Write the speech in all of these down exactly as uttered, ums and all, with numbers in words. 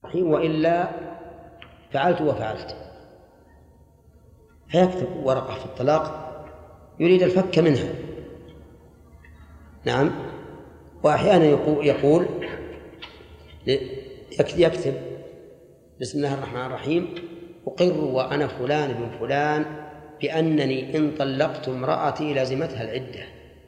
الرحيم وإلا فعلت وفعلت، فيكتب ورقة في الطلاق يريد الفك منها. نعم. وأحيانا يقول يكتب بسم الله الرحمن الرحيم أقر وأنا فلان بن فلان بأنني إن طلقت امرأتي لازمتها العدة،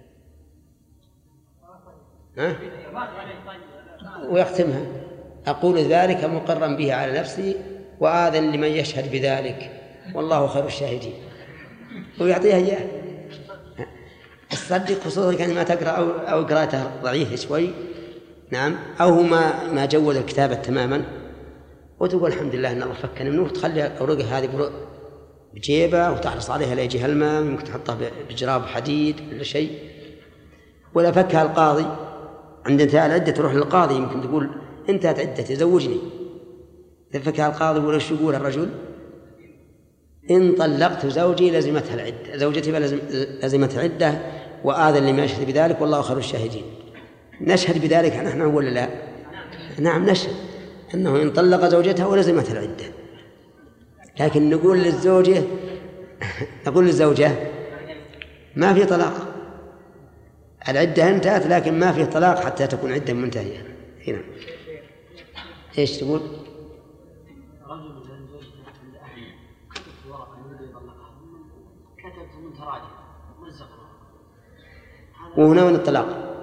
ها؟ ويختمها أقول ذلك مقرا به على نفسي وآذن لمن يشهد بذلك والله خير الشاهدين، ويعطيها إياه. الصدق خصوصا كان ما تقرأ أو, أو قراءته ضعيفة شوي، نعم، أو ما ما جود الكتابة تماما، وتقول الحمد لله أن الله فكني منه، وتخلي أوراقها هذه بجيبه وتحرص عليها لا يجيها الماء، ممكن تحطها بجراب حديد ولا شيء. ولا فكها القاضي عند انتهاء العدة تروح للقاضي، يمكن تقول انتهت عدتي زوجني، إذا فكها القاضي ولا شو يقول الرجل؟ إن طلقت زوجي لزمتها العدة، زوجتي لزمتها عدة وآذن لما يشهد بذلك والله خير الشاهدين. نشهد بذلك نحن ولا لا؟ نعم نشهد أنه إن طلق زوجته ولزمتها العدة، لكن نقول للزوجة نقول للزوجة ما في طلاق، العدة انتهت لكن ما في طلاق حتى تكون عدة منتهية. هنا إيش تقول؟ وهنا من الطلاق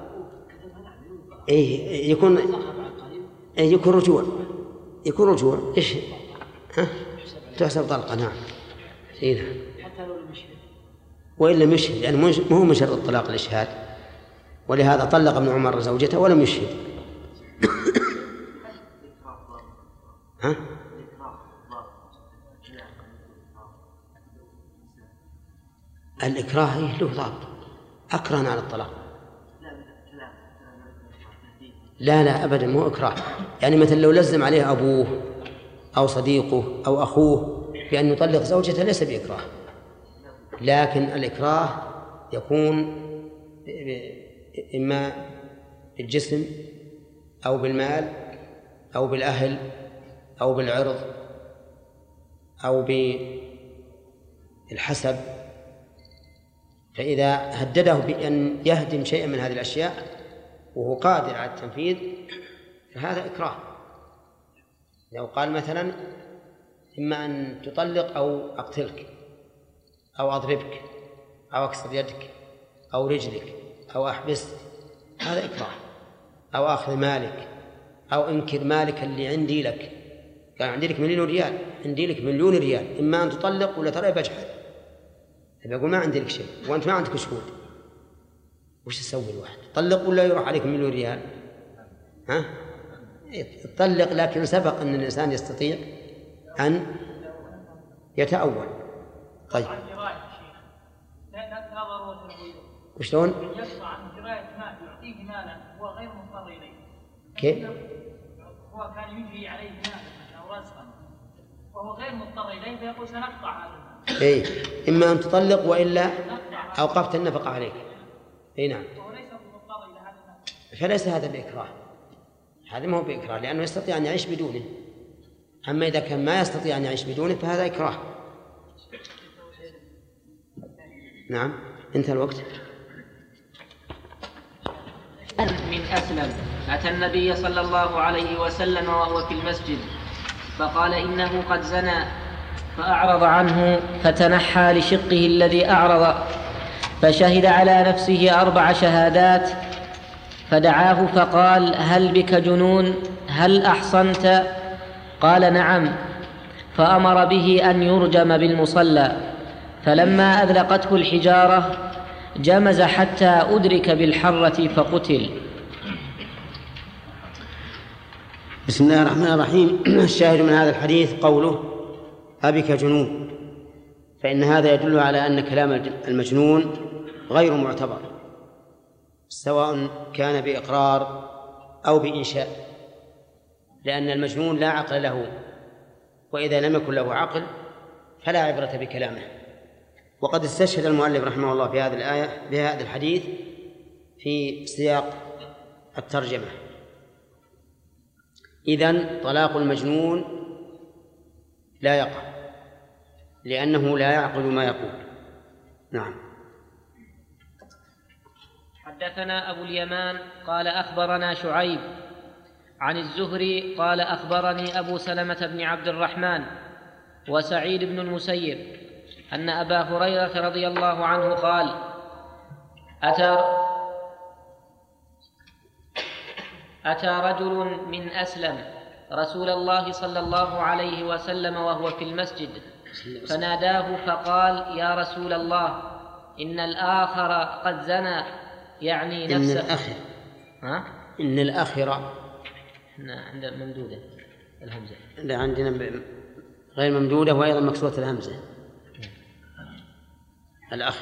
إيه يكون إيه يكون رجوع، يكون رجوع إيش ها تحسب طلقة. نعم إيه نعم. وإلا مشهد يعني ما هو من شرط الطلاق الإشهاد، ولهذا طلق ابن عمر زوجته ولم يشهد. ها الإكراه له ضابط، أكرهنا على الطلاق. لا لا أبدا مو إكراه، يعني مثلا لو لزم عليه أبوه أو صديقه أو أخوه بأن يطلق زوجته ليس بإكراه، لكن الإكراه يكون إما بالجسم أو بالمال أو بالأهل أو بالعرض أو بالحسب، فإذا هدده بأن يهدم شيئا من هذه الأشياء وهو قادر على التنفيذ فهذا إكراه. لو قال مثلا إما أن تطلق أو أقتلك أو أضربك أو أكسر يدك أو رجلك أو أحبسك، هذا إكراه. أو أخذ مالك أو أنكر مالك اللي عندي لك، كان عندي لك مليون ريال، عندي لك مليون ريال، إما أن تطلق ولا ترى بجحد. يقول ما عندي لك شيء وأنت ما عندك شهود، وش تسوي الواحد؟ طلق ولا يروح عليك مليون ريال؟ ها؟ طلق، لكن سبق أن الإنسان يستطيع أن يتأول. طيب وشلون؟ يقطع عن جراية مال يعطيه مالا هو غير مضطر إليه. كيف؟ هو كان يجري عليه مالا أو رزقا وهو غير مضطر إليه فيقول سنقطع هذا المال. إيه، إما أن تطلق وإلا أوقفت النفقة عليك. إيه نعم. وهو ليس مضطر إلى هذا المال. فليس هذا بإكراه، هذا ما هو بإكراه لأنه يستطيع أن يعيش بدونه. أما إذا كان ما يستطيع أن يعيش بدونه فهذا إكراه. نعم انتهى الوقت. من أسلم أتى النبي صلى الله عليه وسلم وهو في المسجد فقال إنه قد زنى، فأعرض عنه فتنحى لشقه الذي أعرض، فشهد على نفسه أربع شهادات، فدعاه فقال هل بك جنون؟ هل أحصنت؟ قال نعم، فأمر به أن يرجم بالمصلى، فلما أذلقته الحجارة جمز حتى أدرك بالحرة فقتل. بسم الله الرحمن الرحيم. الشاهد من هذا الحديث قوله أبك جنون، فإن هذا يدل على أن كلام المجنون غير معتبر، سواء كان بإقرار أو بإنشاء، لأن المجنون لا عقل له، وإذا لم يكن له عقل فلا عبرة بكلامه. وقد استشهد المؤلف رحمه الله في هذه الآية بهذا الحديث في سياق الترجمة، إذن طلاق المجنون لا يقع لأنه لا يعقل ما يقول. نعم. حدثنا أبو اليمان قال أخبرنا شعيب عن الزهري قال أخبرني أبو سلمة بن عبد الرحمن وسعيد بن المسيب أن أبا هريرة رضي الله عنه قال أتى أتى رجل من أسلم رسول الله صلى الله عليه وسلم وهو في المسجد فناداه فقال يا رسول الله إن الآخر قد زنى، يعني نفسه. إن الآخر ها؟ إن الآخر عندنا ممدودة الهمزة، لا عندنا غير ممدودة وأيضا مكسورة الهمزة. الآخر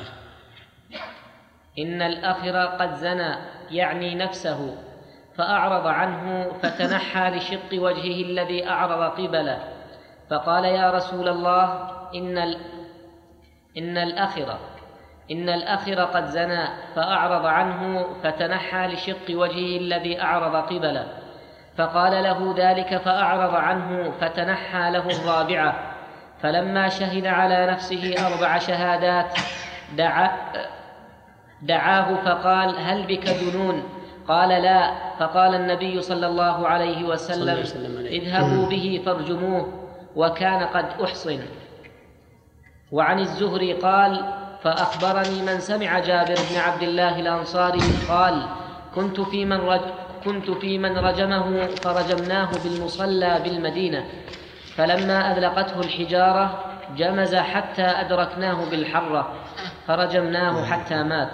إن الآخر قد زنى يعني نفسه، فأعرض عنه فتنحى لشق وجهه الذي أعرض قبله، فقال يا رسول الله إن ال... إن الآخر إن الآخر قد زنى، فأعرض عنه فتنحى لشق وجهه الذي أعرض قبله، فقال له ذلك فأعرض عنه فتنحى له الرابعة، فلما شهد على نفسه أربع شهادات دعا دعاه فقال هل بك جنون؟ قال لا، فقال النبي صلى الله عليه وسلم اذهبوا به فارجموه، وكان قد أحصن. وعن الزهري قال فأخبرني من سمع جابر بن عبد الله الأنصاري قال كنت في من, رج كنت في من رجمه فرجمناه بالمصلى بالمدينة، فلما أذلقته الحجارة جمز حتى أدركناه بالحرة فرجمناه حتى مات.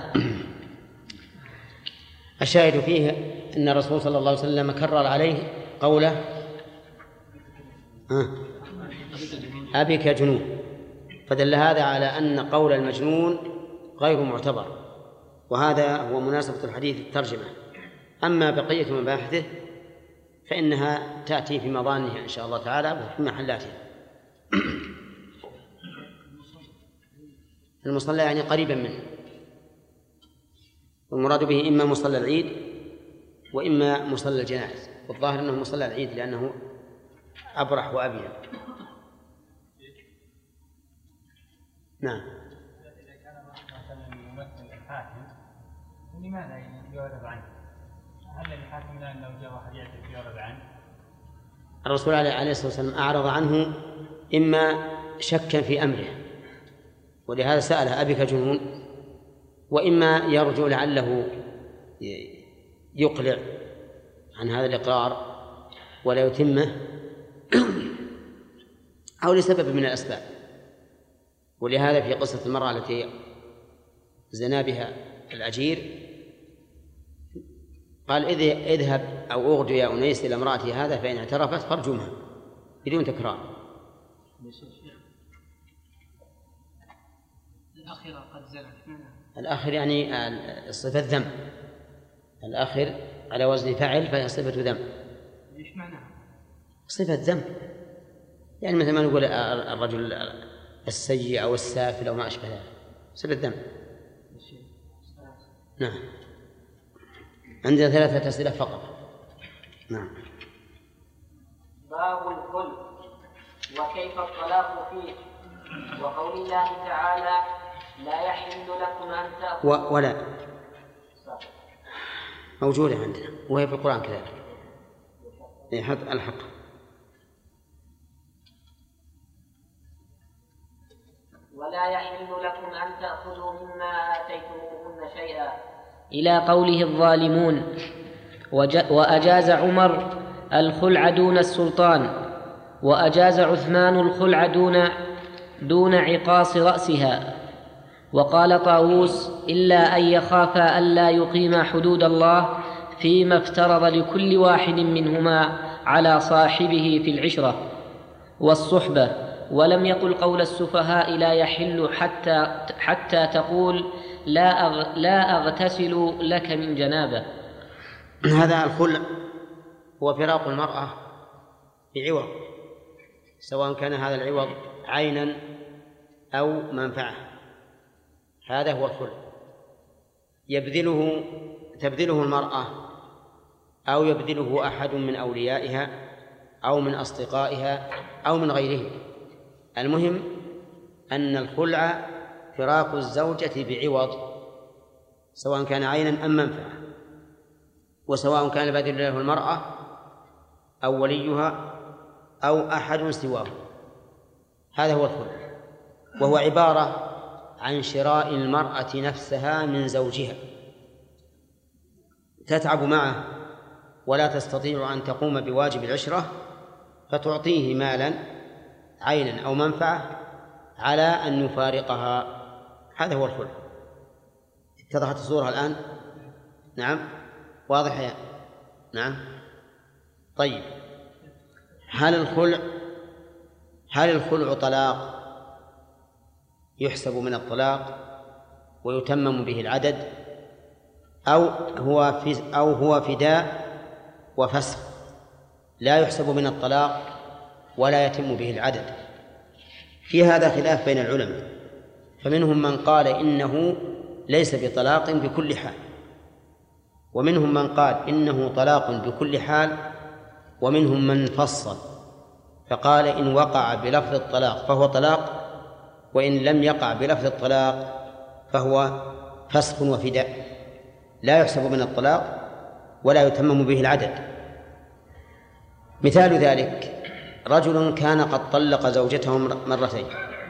الشاهد فيه أن الرسول صلى الله عليه وسلم كرر عليه قوله أبك جنون، فدل هذا على أن قول المجنون غير معتبر، وهذا هو مناسبة الحديث الترجمة. أما بقية مباحثه فإنها تأتي في مضانها إن شاء الله تعالى وفي محلاتها. المصلى يعني قريبا منه، والمراد به إما مصلى العيد وإما مصلى الجنائز، والظاهر أنه مصلى العيد لأنه أبرح وأبين. نعم. إذا كان مثلا يمثل الحاكم لماذا يعرض عنه؟ هل الحاكم لا لو جاء واحد يعترف يعرض عنه؟ الرسول عليه الصلاة والسلام أعرض عنه إما شكا في أمره ولهذا سأله أبك جنون، وإما يرجو لعله يقلع عن هذا الإقرار ولا يتمه أو لسبب من الأسباب. ولهذا في قصة المرأة التي زنى بها الأجير قال اذهب أو أغدو يا أنيس إلى امرأتي هذا فإن اعترفت فارجمها بدون تكرار. الأخيرة قد زنت. الآخر يعني صفة ذم، الآخر على وزن فعل فهي صفة ذم. إيش معناها؟ صفة ذم، يعني مثل ما نقول الرجل السيء أو السافل أو ما أشبه ذلك، صفة ذم. نعم. عندنا ثلاثة أسئلة فقط. نعم. باب الخلق وكيف الطلاق فيه، وقول الله تعالى لا يحل لكم أن تأخذوا ولا موجودة عندنا وهي في القرآن كذلك. يحط الحق. ولا يحل لكم أن تأخذوا مما آتيتموهن شيئا إلى قوله الظالمون. وأجاز عمر الخلع دون السلطان، وأجاز عثمان الخلع دون دون عقاص رأسها. وقال طاووس إلا أن يخافا ألا يقيما حدود الله فيما افترض لكل واحد منهما على صاحبه في العشرة والصحبة. ولم يقل قول السفهاء لا يحل حتى, حتى تقول لا, أغ لا أغتسل لك من جنابة. هذا الخلع هو فراق المرأة بعوض، سواء كان هذا العوض عينا أو منفعة، هذا هو الخلع. يبذله تبذله المرأة أو يبذله أحد من أوليائها أو من أصدقائها أو من غيرهم. المهم أن الخلع فراق الزوجة بعوض، سواء كان عينا أم منفعة، وسواء كان البادل له المرأة أو وليها أو أحد سواه. هذا هو الخلع، وهو عبارة عن شراء المرأة نفسها من زوجها، تتعب معه ولا تستطيع أن تقوم بواجب العشرة، فتعطيه مالا عينا أو منفعة على أن يفارقها. هذا هو الخلع. اتضحت الصورة الآن؟ نعم، واضح يا نعم. طيب، هل الخلع هل الخلع طلاق يحسب من الطلاق ويتمم به العدد، أو هو في أو هو فداء وفسخ لا يحسب من الطلاق ولا يتم به العدد؟ في هذا خلاف بين العلماء، فمنهم من قال إنه ليس بطلاق بكل حال، ومنهم من قال إنه طلاق بكل حال، ومنهم من فصل فقال إن وقع بلفظ الطلاق فهو طلاق، وإن لم يقع بلفظ الطلاق فهو فسخ وفداء لا يحسب من الطلاق ولا يتمم به العدد. مثال ذلك رجل كان قد طلق زوجته مرتين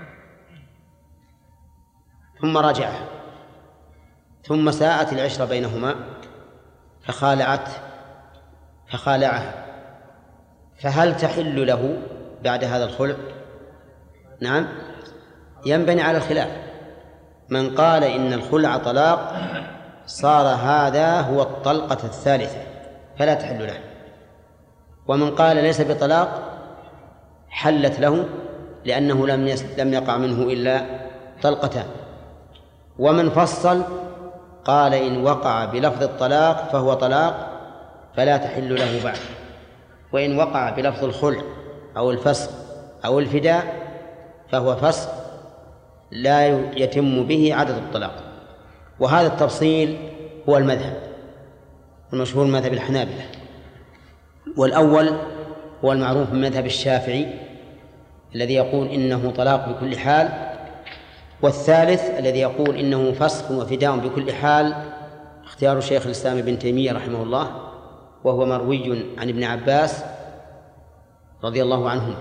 ثم رجعها، ثم ساءت العشرة بينهما فخالعت فخالعها، فهل تحل له بعد هذا الخلع؟ نعم، ينبني على الخلاف. من قال إن الخلع طلاق صار هذا هو الطلقة الثالثة فلا تحل له، ومن قال ليس بطلاق حلت له لأنه لم لم يقع منه إلا طلقتان. ومن فصل قال إن وقع بلفظ الطلاق فهو طلاق فلا تحل له بعد، وإن وقع بلفظ الخلع أو الفسخ أو الفداء فهو فسخ لا يتم به عدد الطلاق. وهذا التفصيل هو المذهب المشهور مذهب الحنابلة، والأول هو المعروف من مذهب الشافعي الذي يقول إنه طلاق بكل حال، والثالث الذي يقول إنه فسخ وفداء بكل حال اختيار شيخ الإسلام ابن تيمية رحمه الله، وهو مروي عن ابن عباس رضي الله عنهما.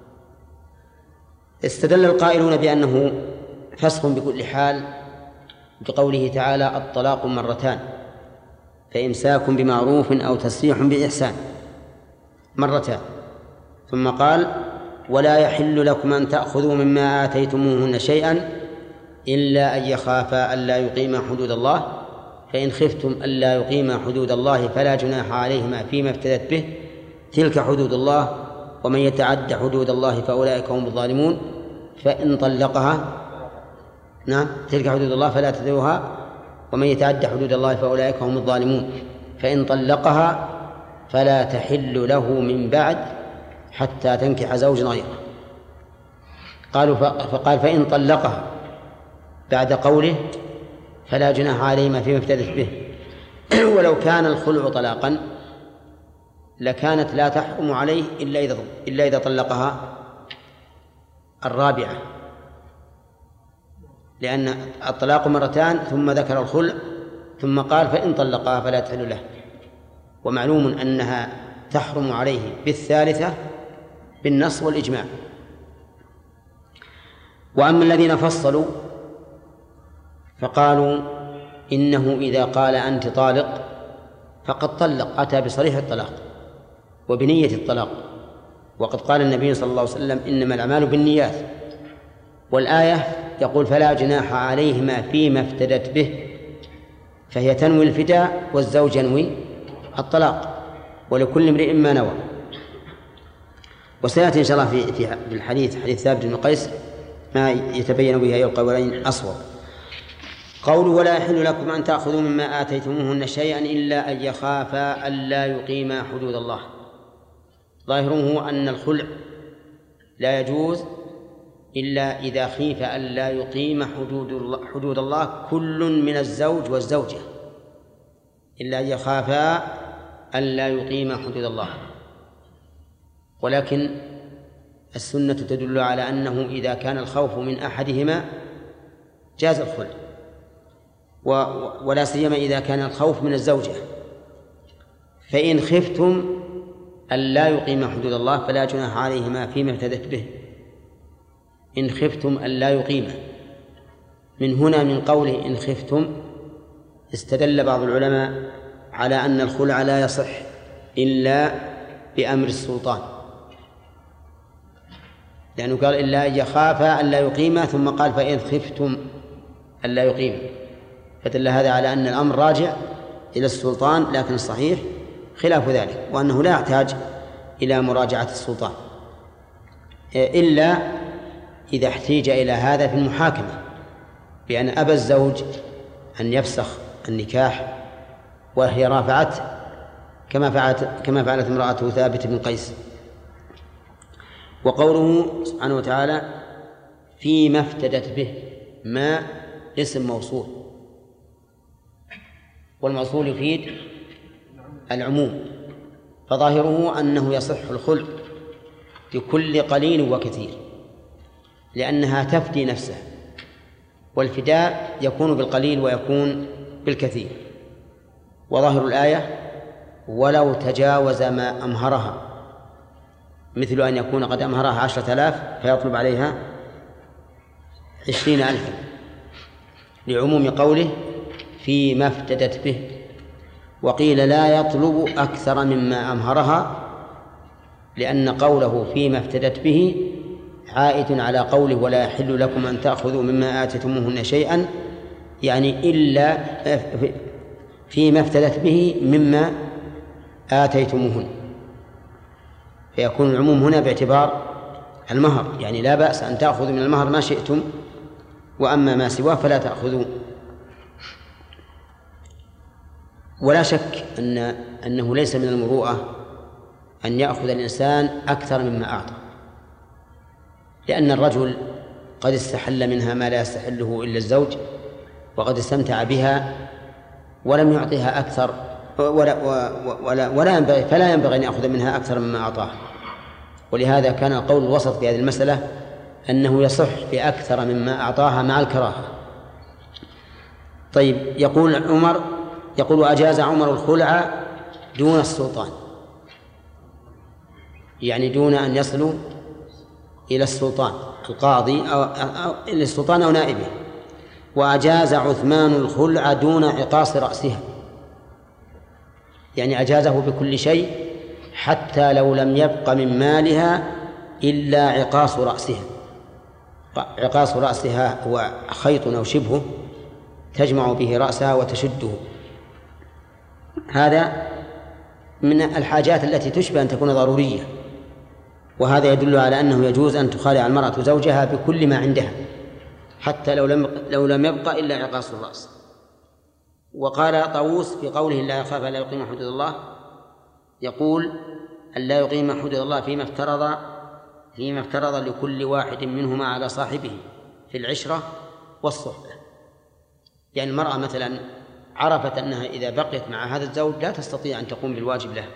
استدل القائلون بأنه فسخ بكل حال بقوله تعالى الطلاق مرتان فإمساك بمعروف أو تسريح بإحسان مرتان، ثم قال ولا يحل لكم أن تأخذوا مما آتيتموهن شيئا إلا أن يخافا ألا يقيما حدود الله، فإن خفتم ألا يقيما حدود الله فلا جناح عليهما فيما افتدت به، تلك حدود الله ومن يتعد حدود الله فأولئك هم الظالمون. فإن طلقها نعم تلك حدود الله فلا تتبعوها ومن يتعد حدود الله فأولئك هم الظالمون. فإن طلقها فلا تحل له من بعد حتى تنكح زوجا غيره. قالوا فقال فإن طلقها بعد قوله فلا جناح عليهما فيما افتدت به. ولو كان الخلع طلاقا لكانت لا تحرم عليه إلا إذا إلا إذا طلقها الرابعة، لأن الطلاق مرتان ثم ذكر الخلع ثم قال فإن طلقها فلا تحل له، ومعلوم أنها تحرم عليه بالثالثة بالنص والإجماع. وأما الذين فصلوا فقالوا إنه إذا قال أنت طالق فقد طلق، أتى بصريح الطلاق وبنية الطلاق، وقد قال النبي صلى الله عليه وسلم إنما الأعمال بالنيات، والآية يقول فلا جناح عليهما فيما افتدت به، فهي تنوي الفداء والزوج ينوي الطلاق، ولكل امرئ ما نوى. وسيأتي إن شاء الله في في الحديث حديث ثابت بن قيس ما يتبين به أي القولين أصوب. قول ولا يحل لكم أن تأخذوا مما آتيتموهن شيئا إلا أن يخافا ألا يقيما حدود الله، ظاهره أن الخلع لا يجوز إلا إذا خيف ألا يقيم حدود الله, حدود الله كل من الزوج والزوجة، إلا أن يخافا ألا يقيم حدود الله. ولكن السنة تدل على أنه إذا كان الخوف من أحدهما جاز الخلع، ولا سيما إذا كان الخوف من الزوجة. فإن خفتم ألا يقيم حدود الله فلا جناح عليهما فيما افتدت به. إن خفتم ألا يقيم، من هنا من قوله إن خفتم استدل بعض العلماء على أن الخلع لا يصح إلا بأمر السلطان، لأنه قال إلا يخافا ألا يقيما، ثم قال فإن خفتم ألا يقيم، فدل هذا على أن الأمر راجع إلى السلطان، لكن الصحيح خلاف ذلك، وأنه لا يحتاج إلى مراجعة السلطان إلا إذا احتيج إلى هذا في المحاكمة، بأن أبى الزوج أن يفسخ النكاح وهي رافعته كما فعلت كما فعلت امرأته ثابت بن قيس. وقوله سبحانه وتعالى فيما افتدت به، ما اسم موصول، والموصول يفيد العموم، فظاهره أنه يصح الخلع لكل قليل وكثير، لأنها تفدي نفسها، والفداء يكون بالقليل ويكون بالكثير. وظاهر الآية ولو تجاوز ما أمهرها، مثل أن يكون قد أمهرها عشرة آلاف فيطلب عليها عشرين ألفا، لعموم قوله فيما افتدت به. وقيل لا يطلب أكثر مما أمهرها، لأن قوله فيما افتدت به عائد على قوله ولا يحل لكم أن تأخذوا مما آتيتموهن شيئا، يعني إلا فيما افتدت به مما آتيتموهن، فيكون العموم هنا باعتبار المهر، يعني لا بأس أن تأخذوا من المهر ما شئتم، وأما ما سواه فلا تأخذوا. ولا شك أن أنه ليس من المروءة أن يأخذ الإنسان أكثر مما أعطى، لأن الرجل قد استحل منها ما لا يستحله إلا الزوج، وقد استمتع بها ولم يعطيها أكثر، ولا, ولا, ولا ينبغي فلا ينبغي أن يأخذ منها أكثر مما أعطاه. ولهذا كان القول الوسط في هذه المسألة أنه يصح بأكثر مما أعطاها مع الكراهة. طيب، يقول عمر يقول أجاز عمر الخلع دون السلطان، يعني دون أن يصلوا إلى السلطان القاضي أو, أو إلى السلطان أو نائبه. وأجاز عثمان الخلع دون عقاص رأسها، يعني أجازه بكل شيء حتى لو لم يبق من مالها إلا عقاص رأسها. عقاص رأسها هو خيط أو شبهه تجمع به رأسها وتشده، هذا من الحاجات التي تشبه أن تكون ضرورية، وهذا يدل على أنه يجوز أن تخالع المرأة زوجها بكل ما عندها حتى لو لم لو لم يبقى إلا عقاص الرأس. وقال طاووس في قوله لا يخاف ألا يقيم حدود الله، يقول ألا يقيم حدود الله فيما افترض فيما افترض لكل واحد منهما على صاحبه في العشرة والصحبة. يعني المرأة مثلا عرفت أنها إذا بقيت مع هذا الزوج لا تستطيع أن تقوم بالواجب له،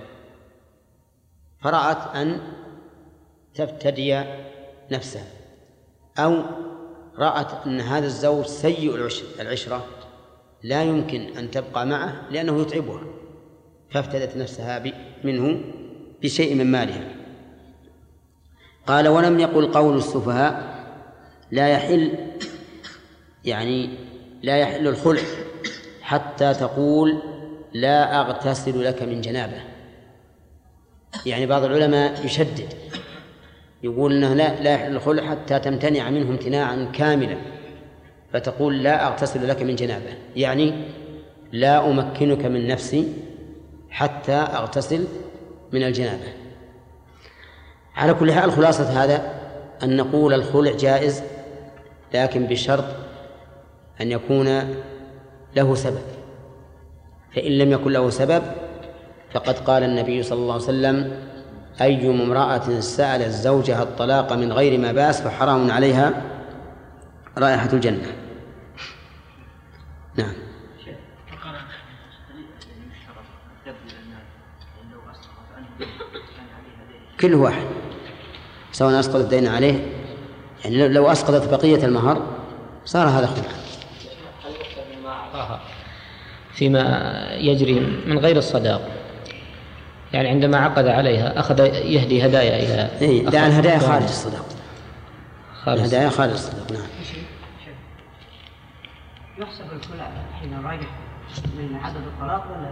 فرأت أن تفتدي نفسها، أو رأت أن هذا الزوج سيء العشرة لا يمكن أن تبقى معه لأنه يتعبها، فافتدت نفسها منه بشيء من مالها. قال ولم يقل قول السفهاء لا يحل، يعني لا يحل الخلع حتى تقول لا أغتسل لك من جنابه. يعني بعض العلماء يشدد يقول أنه لا, لا يحل الخلع حتى تمتنع منه امتناعا كاملا، فتقول لا أغتسل لك من جنابه، يعني لا أمكنك من نفسي حتى أغتسل من الجنابة. على كل حال خلاصة هذا أن نقول الخلع جائز، لكن بشرط أن يكون له سبب، فإن لم يكن له سبب فقد قال النبي صلى الله عليه وسلم أي امرأة سألت زوجها الطلاق من غير ما بأس فحرام عليها رائحة الجنة. نعم. كل واحد سواء أسقط الدين عليه، يعني لو أسقطت بقية المهر صار هذا خلعا. هل يحسب مما أعطاها فيما يجري من غير الصداق؟ يعني عندما عقد عليها أخذ يهدي هدايا إلى إيه، لا الهدايا خارج الصداق. خارج الهدايا خارج الصداق. نعم. يحسب الخلع حين راجع من عدد الطلاق ولا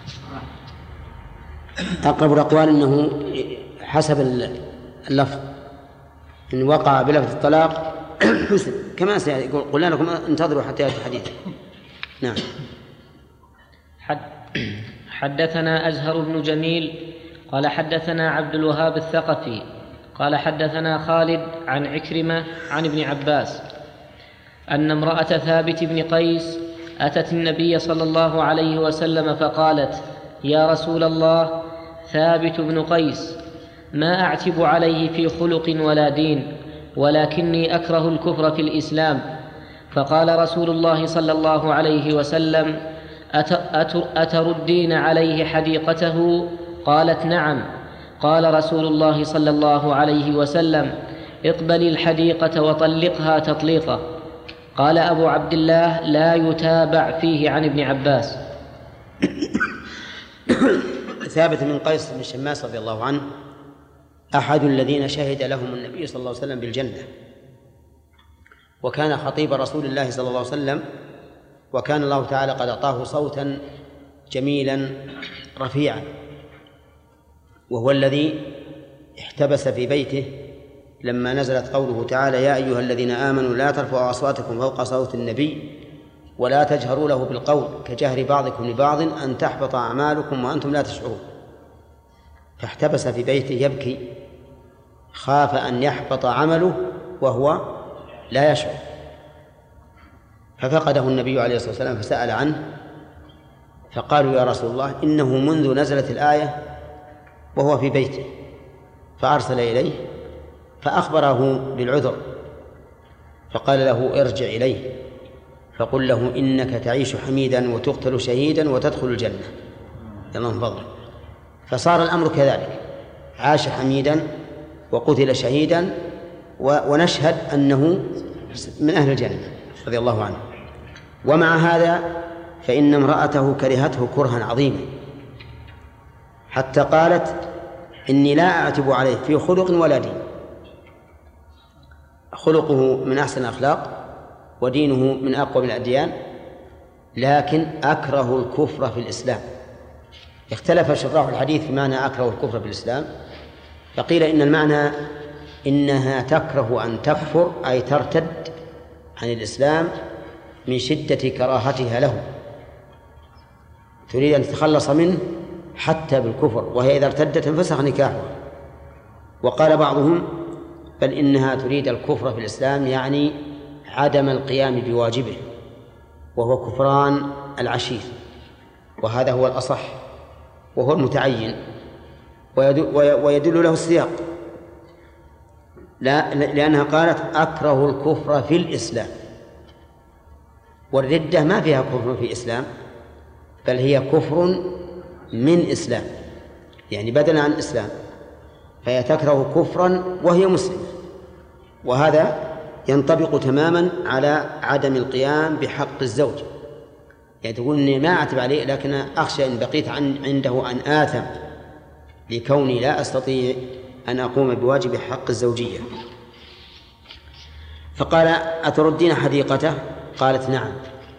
لا؟ أقرب الأقوال أنه حسب اللفظ، إن وقع بلفظ الطلاق حسن كما سيقول. قلنا لكم انتظروا حتى يأتي الحديث. نعم. حد حدثنا أزهر بن جميل قال حدثنا عبد الوهاب الثقفي قال حدثنا خالد عن عكرمة عن ابن عباس أن امرأة ثابت بن قيس أتت النبي صلى الله عليه وسلم فقالت: يا رسول الله، ثابت بن قيس ما أعتب عليه في خلق ولا دين، ولكني أكره الكفر في الإسلام. فقال رسول الله صلى الله عليه وسلم: أتردين عليه حديقته؟ قالت: نعم. قال رسول الله صلى الله عليه وسلم: اقبلي الحديقة وطلقها تطليقة. قال أبو عبد الله: لا يتابع فيه عن ابن عباس. ثابت بن قيس بن شماس رضي الله عنه أحد الذين شهد لهم النبي صلى الله عليه وسلم بالجنة، وكان خطيب رسول الله صلى الله عليه وسلم، وكان الله تعالى قد أعطاه صوتا جميلا رفيعا، وهو الذي احتبس في بيته لما نزلت قوله تعالى: يا أيها الذين آمنوا لا ترفعوا أصواتكم فوق صوت النبي ولا تجهروا له بالقول كجهر بعضكم لبعض أن تحبط أعمالكم وأنتم لا تشعرون. فاحتبس في بيته يبكي، خاف أن يحبط عمله وهو لا يشعر، ففقده النبي عليه الصلاة والسلام فسأل عنه، فقالوا: يا رسول الله، إنه منذ نزلت الآية وهو في بيته. فأرسل إليه فأخبره بالعذر، فقال له: ارجع إليه فقل له إنك تعيش حميدا وتقتل شهيدا وتدخل الجنة اللهم فضله. فصار الأمر كذلك، عاش حميدا وقتل شهيدا، ونشهد أنه من أهل الجنة رضي الله عنه. ومع هذا فإن امرأته كرهته كرها عظيما، حتى قالت: إني لا أعتب عليه في خلق ولا دين. خلقه من أحسن الأخلاق ودينه من أقوى الأديان، لكن أكره الكفر في الإسلام. اختلف شراح الحديث في معنى أكره الكفر في الإسلام، فقيل إن المعنى إنها تكره أن تكفر، أي ترتد عن الإسلام من شدة كراهتها له، تريد أن تتخلص منه حتى بالكفر، وهي إذا ارتدت انفسخ نكاحها. وقال بعضهم: بل إنها تريد الكفر في الإسلام، يعني عدم القيام بواجبه، وهو كفران العشير، وهذا هو الأصح وهو المتعين، ويدل له السياق، لا لأنها قالت: أكره الكفر في الإسلام، والردة ما فيها كفر في الإسلام، بل هي كفر من إسلام، يعني بدلا عن الإسلام، فهي تكره كفرا وهي مسلمة. وهذا ينطبق تماما على عدم القيام بحق الزوج، يعني تقول إني ما أعتب عليه، لكن أخشى إن بقيت عن عنده أن آثم لكوني لا أستطيع أن أقوم بواجب حق الزوجية. فقال: أتردين حديقته؟ قالت: نعم.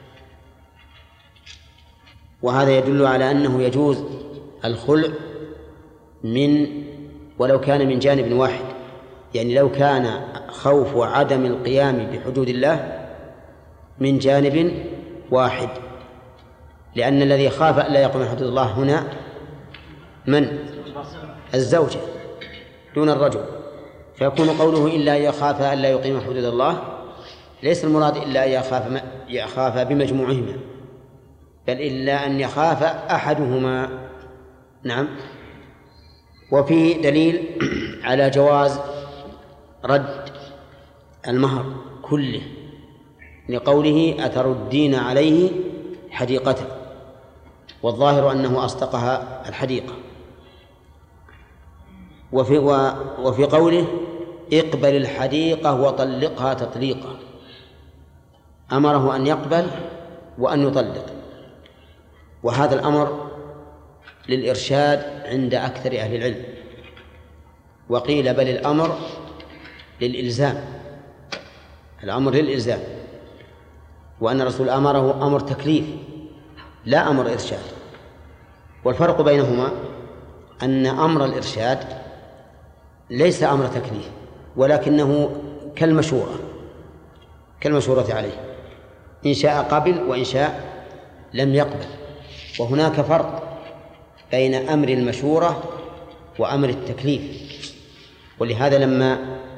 وهذا يدل على أنه يجوز الخلع من ولو كان من جانب واحد، يعني لو كان خوف عدم القيام بحدود الله من جانب واحد، لأن الذي خاف ألا يقوم بحدود الله هنا من؟ الزوجة دون الرجل، فيكون قوله إلا أن يخاف ألا يقيم حدود الله ليس المراد إلا أن يخاف يخاف بمجموعهما، بل إلا أن يخاف أحدهما. نعم. وفيه دليل على جواز رد المهر كله لقوله: أتردين عليه حديقته، والظاهر أنه أصدقها الحديقة. وفي, وفي قوله: اقبل الحديقة وطلقها تطليقا، أمره أن يقبل وأن يطلق. وهذا الأمر للإرشاد عند أكثر أهل العلم، وقيل بل الأمر للإلزام، الأمر للإلزام، وأن الرسول أمره أمر تكليف لا أمر إرشاد. والفرق بينهما أن أمر الإرشاد ليس أمر تكليف، ولكنه كالمشورة كالمشورة عليه، إن شاء قبل وإن شاء لم يقبل. وهناك فرق بين أمر المشورة وأمر التكليف. ولهذا لما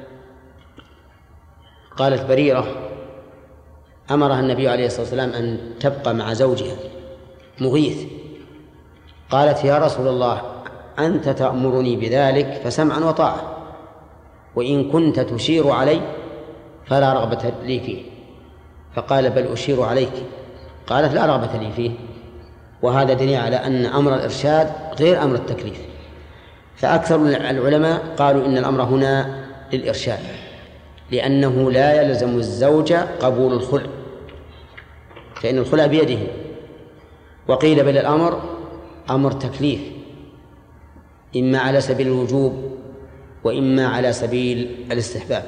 قالت بريرة أمرها النبي عليه الصلاة والسلام أن تبقى مع زوجها مغيث، قالت يا رسول الله أنت تأمرني بذلك فسمعا وطاعة، وإن كنت تشير علي فلا رغبة لي فيه. فقال بل أشير عليك، قالت لا رغبة لي فيه. وهذا دليل على أن أمر الإرشاد غير أمر التكليف. فأكثر العلماء قالوا إن الأمر هنا للإرشاد، لأنه لا يلزم الزوجة قبول الخلع، فإن الخلع بيده. وقيل بل الأمر أمر تكليف، إما على سبيل الوجوب وإما على سبيل الاستحباب.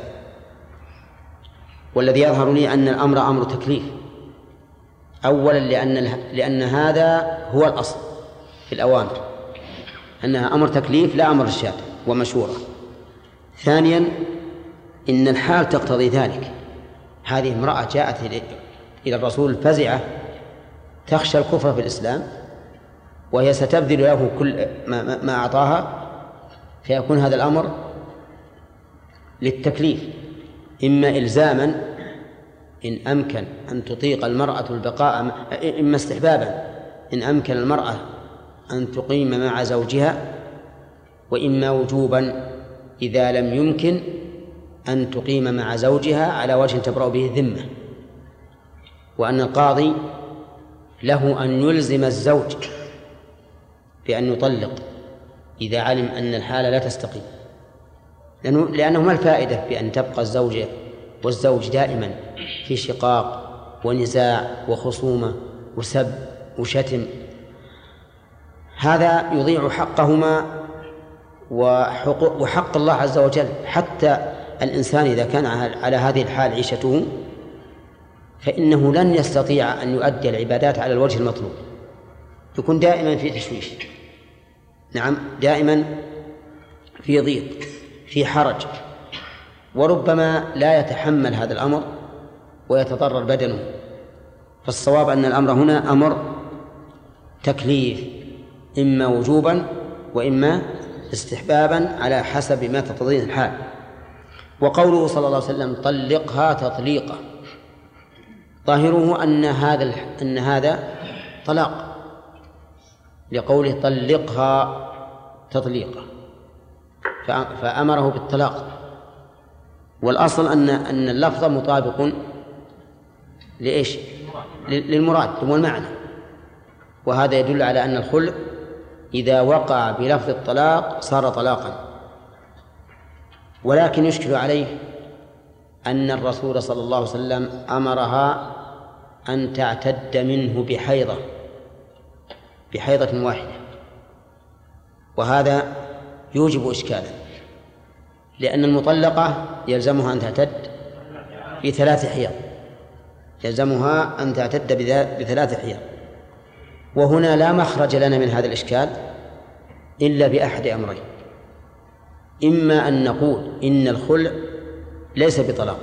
والذي يظهر لي أن الأمر أمر تكليف، أولا لأن, لأن هذا هو الأصل في الأوامر، أنها أمر تكليف لا أمر إرشاد ومشورة. ثانيا إن الحال تقتضي ذلك. هذه امرأة جاءت إلى الرسول فزعة تخشى الكفر في الإسلام، وهي ستبذل له كل ما, ما أعطاها، فيكون هذا الأمر للتكليف، إما إلزاما إن أمكن أن تطيق المرأة البقاء، إما استحبابا إن أمكن المرأة أن تقيم مع زوجها، وإما وجوبا إذا لم يمكن أن تقيم مع زوجها على وجه تبرأ به الذمة. وأن القاضي له أن يلزم الزوج بأن يطلق إذا علم أن الحالة لا تستقيم، لأنه, لأنه ما الفائدة بأن تبقى الزوجة والزوج دائما في شقاق ونزاع وخصومة وسب وشتم؟ هذا يضيع حقهما وحق الله عز وجل. حتى الإنسان إذا كان على هذه الحال عيشته فإنه لن يستطيع أن يؤدي العبادات على الوجه المطلوب، يكون دائما في تشويش، نعم دائما في ضيق في حرج، وربما لا يتحمل هذا الأمر ويتضرر بدنه. فالصواب أن الأمر هنا أمر تكليف، إما وجوبا وإما استحبابا على حسب ما تقتضيه الحال. وقوله صلى الله عليه وسلم طلقها تطليقا، ظاهره أن هذا أن هذا طلاق، لقوله طلقها تطليقا فأمره بالطلاق. والأصل أن أن اللفظ مطابق لإيش؟ للمراد والمعنى. وهذا يدل على أن الخلع إذا وقع بلفظ الطلاق صار طلاقا. ولكن يشكل عليه أن الرسول صلى الله عليه وسلم أمرها أن تعتد منه بحيضة بحيضة واحدة، وهذا يوجب إشكالا، لأن المطلقة يلزمها أن تعتد بثلاث حيض، يلزمها أن تعتد بثلاث حيض. وهنا لا مخرج لنا من هذا الإشكال إلا بأحد أمرين: إما أن نقول إن الخلع ليس بطلاق،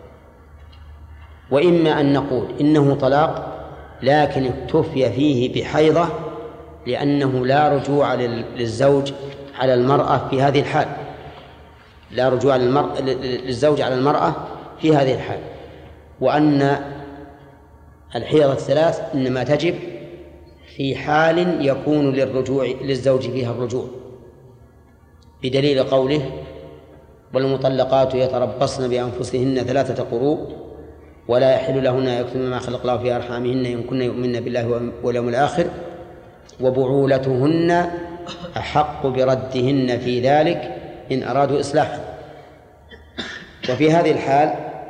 وإما أن نقول إنه طلاق لكن اكتفي فيه بحيضة، لأنه لا رجوع للزوج على المرأة في هذه الحال، لا رجوع للمرأة للزوج على المرأة في هذه الحال، وأن الحيض الثلاث إنما تجب في حال يكون للرجوع للزوج فيها الرجوع، بدليل قوله والمطلقات يتربصن بأنفسهن ثلاثة قروء ولا يحل لهن يكتمن ما خلق الله في أرحامهن إن كن يؤمن بالله واليوم الآخر وبعولتهن أحق بردهن في ذلك إن أرادوا إصلاحا. وفي هذه الحال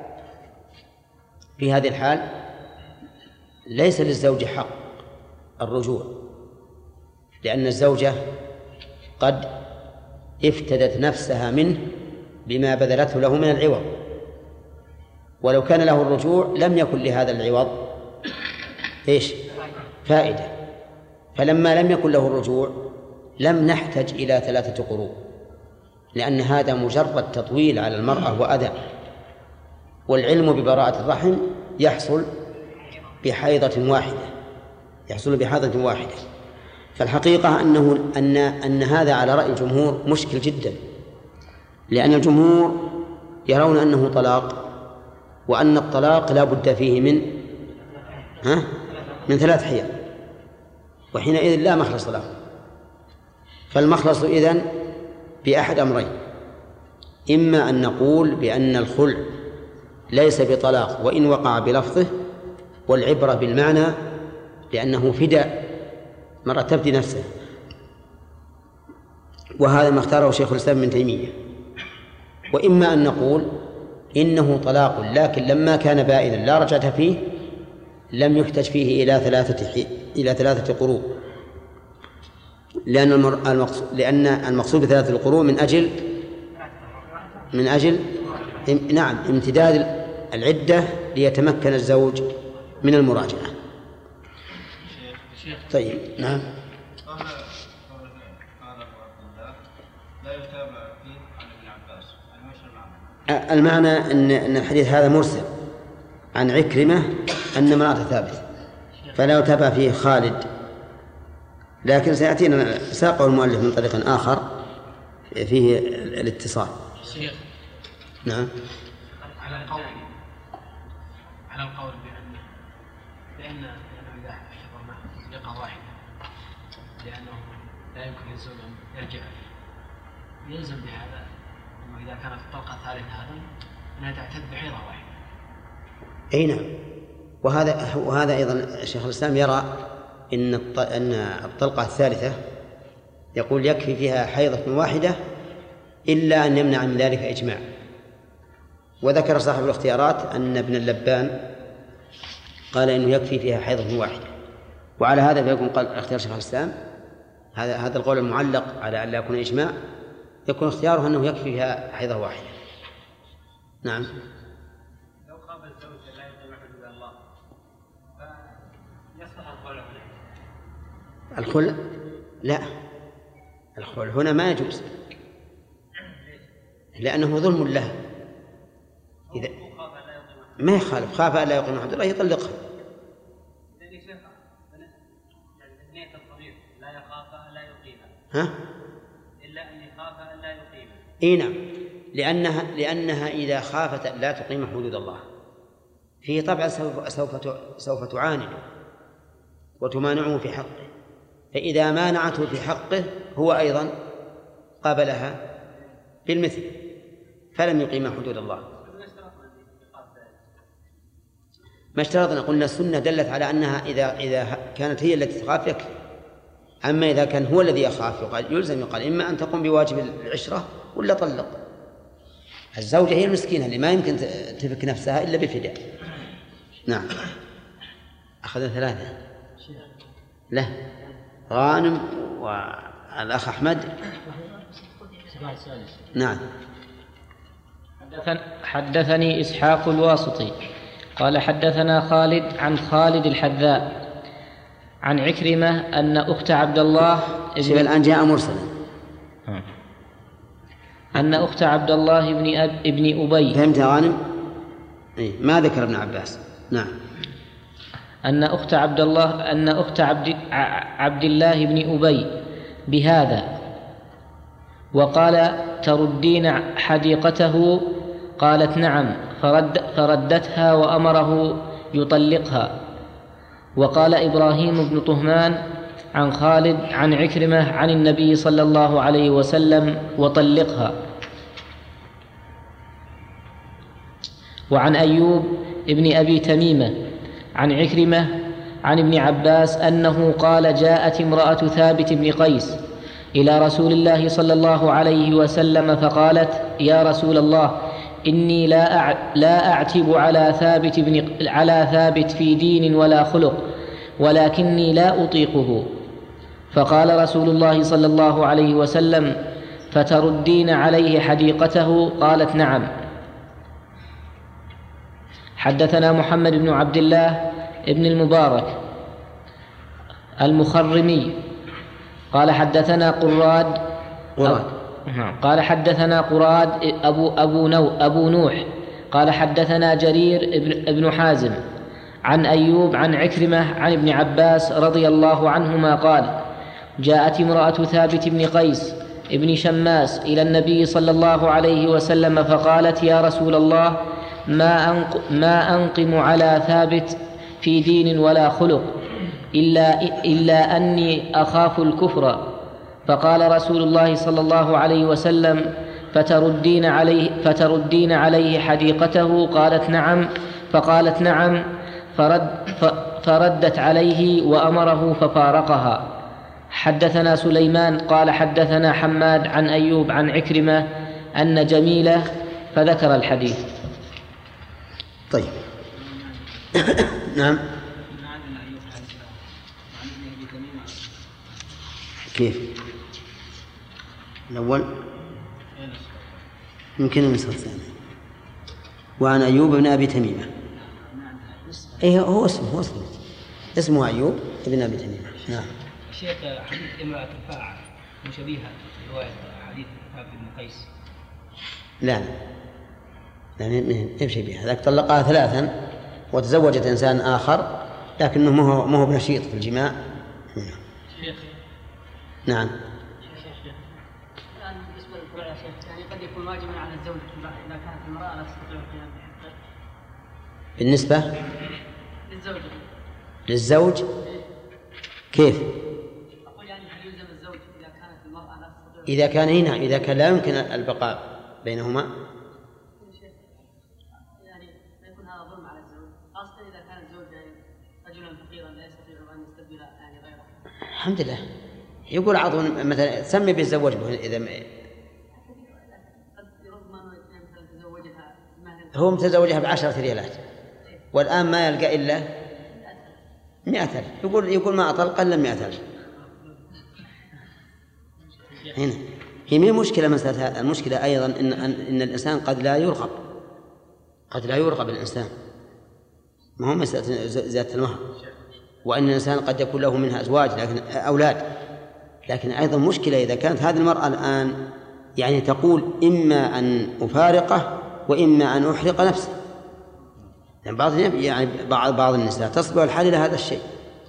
في هذه الحال ليس للزوج حق الرجوع، لأن الزوجة قد افتدت نفسها منه بما بذلته له من العوض، ولو كان له الرجوع لم يكن لهذا العوض إيش؟ فائدة. فلما لم يكن له الرجوع لم نحتج إلى ثلاثة قروء، لأن هذا مجرد تطويل على المرأة وأذى، والعلم ببراءة الرحم يحصل بحيضة واحدة يحصل بحيضة واحدة. فالحقيقة أنه أن أن هذا على رأي الجمهور مشكل جدا، لأن الجمهور يرون أنه طلاق، وأن الطلاق لا بد فيه من ها من ثلاث حيض، وحينئذ لا مخلص له. فالمخلص إذن بأحد أمرين: إما أن نقول بأن الخلع ليس بطلاق وإن وقع بلفظه، والعبرة بالمعنى لأنه فداء، مرة تفدي نفسه، وهذا ما اختاره شيخ الإسلام ابن تيمية. وإما أن نقول إنه طلاق لكن لما كان بائنا لا رجعة فيه لم يحتج فيه إلى ثلاثة إلى ثلاثة قروء، لأن المقصود لأن المقصود بثلاثة القروء من أجل من أجل نعم امتداد العدة ليتمكن الزوج من المراجعة. طيب نعم. قال قال أبو عبد الله لا يتابع فيه عن ابن عباس، يعني وش المعنى؟ المعنى أن أن الحديث هذا مرسل عن عكرمة أن امرأة ثابت، فلا يتابع فيه خالد، لكن سيأتينا ساقه المؤلف من طريق آخر فيه الاتصال. شيخ نعم. على القول على القول بأن بأن إذا حفظ معه تطليقة واحدة لأنه لا يمكن للزوج أن يرجع، يلزم بهذا أنه إذا كانت الطلقة الثالثة هذا أنها تعتد بحيضة واحدة. أي نعم. وهذا وهذا أيضا شيخ الإسلام يرى إن أن الطلقة الثالثة يقول يكفي فيها حيضة واحدة إلا أن يمنع من ذلك إجماع. وذكر صاحب الاختيارات أن ابن اللبان قال إنه يكفي فيها حيضة واحدة، وعلى هذا فيكون قال اختيار شيخ الإسلام هذا هذا القول المعلق على أن لا يكون إجماع، يكون اختياره أنه يكفي فيها حيضة واحدة. نعم. لو خاف الزوج لا يقيم حدود الله فيصلح الخلع. الخلع لا، الخلع هنا ما يجوز لأنه ظلم له. إذا ما يخالف خاف أن لا يقيم حدود الله يطلقها. لا يخاف أن لا يقيمها. ها؟ إلا أن يخاف أن لا يقيمها. إيه نعم، لأنها لأنها إذا خافت لا تقيم حدود الله فيه طبعا سوف سوف سوف تعاند وتمانعه في حقه، فإذا مانعته في حقه هو أيضا قابلها بالمثل فلم يقيم حدود الله. ما اشترطنا، قلنا السنة دلت على أنها إذا إذا كانت هي التي تخاف يكفي، أما إذا كان هو الذي يخاف يقال يلزم يقال إما أن تقوم بواجب العشرة ولا طلق. الزوجة هي المسكينة اللي ما يمكن تفك نفسها إلا بفداء. نعم. أخذنا ثلاثة. له غانم والأخ أحمد. نعم. حدثني إسحاق الواسطي قال حدثنا خالد عن خالد الحذاء عن عكرمة أن أخت عبد الله ابن الآن جاء مرسلا أن أخت عبد الله ابن أب ابن أبي. فهمت يا غانم؟ إيه ما ذكر ابن عباس. نعم. أن أخت عبد الله أن أخت عبد عبد الله بن أبي بهذا وقال تردين حديقته؟ قالت نعم، فرد فردتها وأمره يطلقها. وقال إبراهيم بن طهمان عن خالد عن عكرمة عن النبي صلى الله عليه وسلم وطلقها. وعن أيوب ابن أبي تميمة عن عكرمة عن ابن عباس أنه قال جاءت امرأة ثابت بن قيس إلى رسول الله صلى الله عليه وسلم فقالت يا رسول الله إني لا أع... لا أعتب على ثابت بن على ثابت في دين ولا خلق، ولكني لا أطيقه. فقال رسول الله صلى الله عليه وسلم: فتردين عليه حديقته؟ قالت: نعم. حدثنا محمد بن عبد الله ابن المبارك المخرمي قال حدثنا قراد قراد قال حدثنا قراد أبو, أبو, نو أبو نوح قال حدثنا جرير ابن, ابن حازم عن أيوب عن عكرمة عن ابن عباس رضي الله عنهما قال: جاءت امرأة ثابت بن قيس ابن شماس إلى النبي صلى الله عليه وسلم فقالت: يا رسول الله، ما, أنق ما أنقم على ثابت في دين ولا خلق إلا, إلا أني أخاف الكفر. فقال رسول الله صلى الله عليه وسلم: فتردين عليه, فتردين عليه حديقته؟ قالت: نعم. فقالت: نعم. فرد فردت عليه وأمره ففارقها. حدثنا سليمان قال حدثنا حماد عن أيوب عن عكرمة أن جميلة، فذكر الحديث. طيب. نعم. كيف الأول؟ يمكن النسخة الثانية. وعن أيوب بن أبي تميمة. إيه هو اسمه هو اسمه اسمه أيوب بن أبي تميمة. نعم. شيخ، حديث امرأة الفاعل مشابهة رواية حديث ثابت بن قيس. لا يعني يمشي بها. ذاك طلقها ثلاثا وتزوجت إنسان آخر لكنه ما هو ما هو بنشيط في الجماع. شيخ. نعم. الآن بالنسبة للفعل يا شيخ، يعني قد يكون واجبا على الزوج إذا كانت المرأة لا تستطيع القيام بحقه. بالنسبة للزوج. للزوج كيف؟ أقول يعني هل يلزم الزوج إذا كانت المرأة لا تستطيع؟ إذا كان هنا إذا كان لا يمكن البقاء بينهما. يعني لا يكون هذا ظلم على الزوج، خاصة إذا كان الزوج يعني رجلا فقيرا لا يستطيع أن يستبدل يعني غيره. الحمد لله. يقول عضو مثلا سمي بالزواج إذا ما هو متزوجها بعشرة ريالات والآن ما يلقى إلا مئة ألف، يقول يقول ما أطلق إلا مئة ألف. هنا هي مين مشكلة مسألة هذا؟ المشكلة أيضا إن إن الإنسان قد لا يرغب قد لا يرغب الإنسان، ما هو مسألة زيادة المهر، وأن الإنسان قد يكون له منها أزواج لكن أولاد، لكن أيضا مشكلة إذا كانت هذه المرأة الآن يعني تقول إما أن أفارقه وإما أن أحرق نفسي. يعني بعض يعني بعض بعض النساء تصبح الحال إلى هذا الشيء.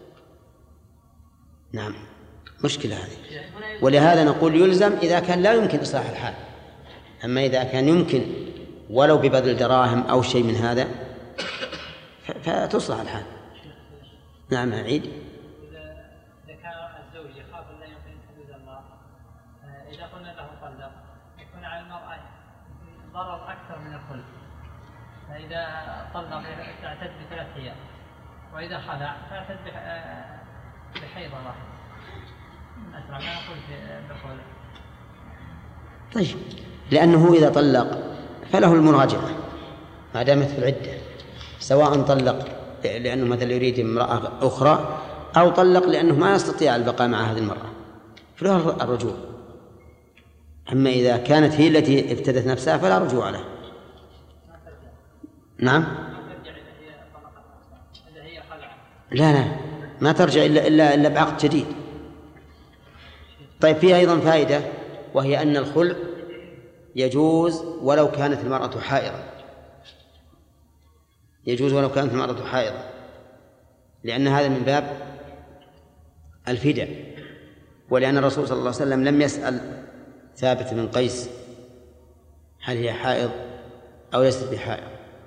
نعم مشكلة هذه، ولهذا نقول يلزم إذا كان لا يمكن إصلاح الحال. أما إذا كان يمكن ولو ببذل دراهم أو شيء من هذا فتصلح الحال. نعم عيد. إذا كان الزوج يخاف أن لا يمكن حدود المرأة، إذا قلنا له طلق يكون على المرأة ضرر أكثر من الخلع، فإذا طلق تعتد بثلاث أيام، وإذا خلع تعتد بحيضة واحدة. أسرع ما نقول بالخلع. طيب، لأنه إذا طلق فله المراجعة ما دامت في العدة، سواء طلق لأنه مثلا يريد امرأة أخرى أو طلق لأنه ما يستطيع البقاء مع هذه المرأة، فله الرجوع. أما إذا كانت هي التي ابتدت نفسها فلا رجوع له. نعم. لا لا ما ترجع إلا إلا إلا بعقد جديد. طيب، فيها أيضا فائدة، وهي أن الخلع يجوز ولو كانت المرأة حائضة، يجوز ولو كانت المرأة حائضة، لأن هذا من باب الفداء، ولأن الرسول صلى الله عليه وسلم لم يسأل ثابت بن قيس هل هي حائض أو ليست بحائض،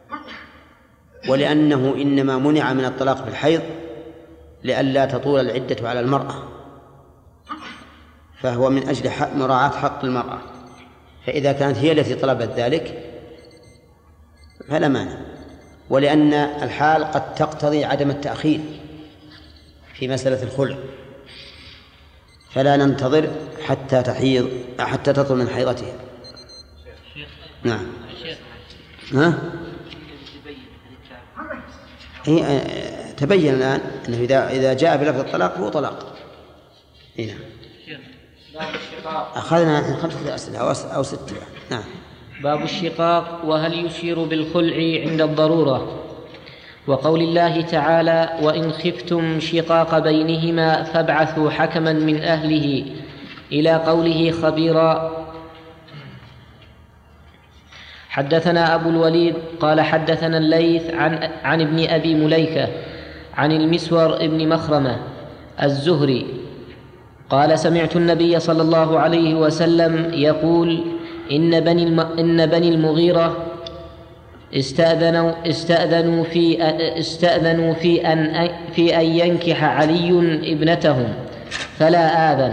ولأنه إنما منع من الطلاق بالحيض لئلا تطول العدة على المرأة، فهو من أجل حق مراعاة حق المرأة، فإذا كانت هي التي طلبت ذلك فلا مانع، ولأن الحال قد تقتضي عدم التأخير في مسألة الخلع، فلا ننتظر حتى تحيض حتى تطول من حيضتها. نعم. ها؟ هي تبين الآن أنه إذا إذا جاء بلفظ الطلاق هو طلاق. هنا أخذنا خمسة أسئلة أو ستة. نعم. باب الشقاق وهل يشير بالخلع عند الضرورة، وقول الله تعالى وإن خفتم شقاق بينهما فابعثوا حكما من أهله إلى قوله خبيرا. حدثنا أبو الوليد قال حدثنا الليث عن, عن ابن أبي مليكة عن المسور ابن مخرمة الزهري قال سمعت النبي صلى الله عليه وسلم يقول إن بني, الم... إن بني المغيرة استأذنوا, استأذنوا, في, استأذنوا في, أن... في أن ينكح علي ابنتهم فلا آذن.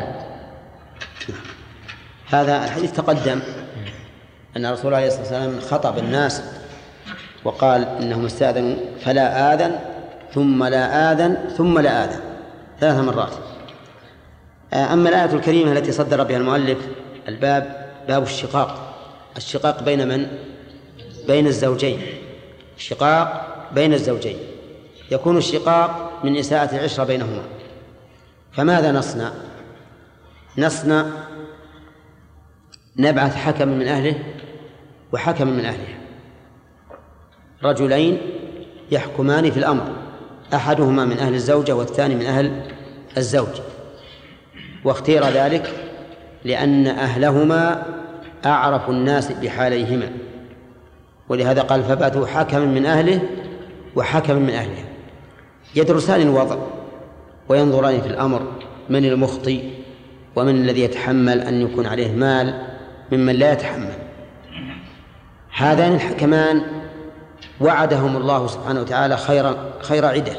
هذا الحديث تقدم أن رسول الله عليه الصلاة والسلام خطب الناس وقال إنهم استأذنوا فلا آذن ثم لا آذن ثم لا آذن ثلاث مرات. أما الآية الكريمة التي صدر بها المؤلف الباب باب الشقاق، الشقاق بين من؟ بين الزوجين، الشقاق بين الزوجين يكون الشقاق من إساءة العشرة بينهما. فماذا نصنع؟ نصنع نبعث حكما من أهله وحكما من أهلها، رجلين يحكمان في الأمر، أحدهما من أهل الزوجة والثاني من أهل الزوج. واختير ذلك لأن أهلهما أعرف الناس بحاليهما، ولهذا قال فبعثوا حكما من أهله وحكما من أهلها، يدرسان الوضع وينظران في الأمر من المخطئ ومن الذي يتحمل أن يكون عليه مال ممن لا يتحمل. هذان الحكمان وعدهم الله سبحانه وتعالى خير خير عدة،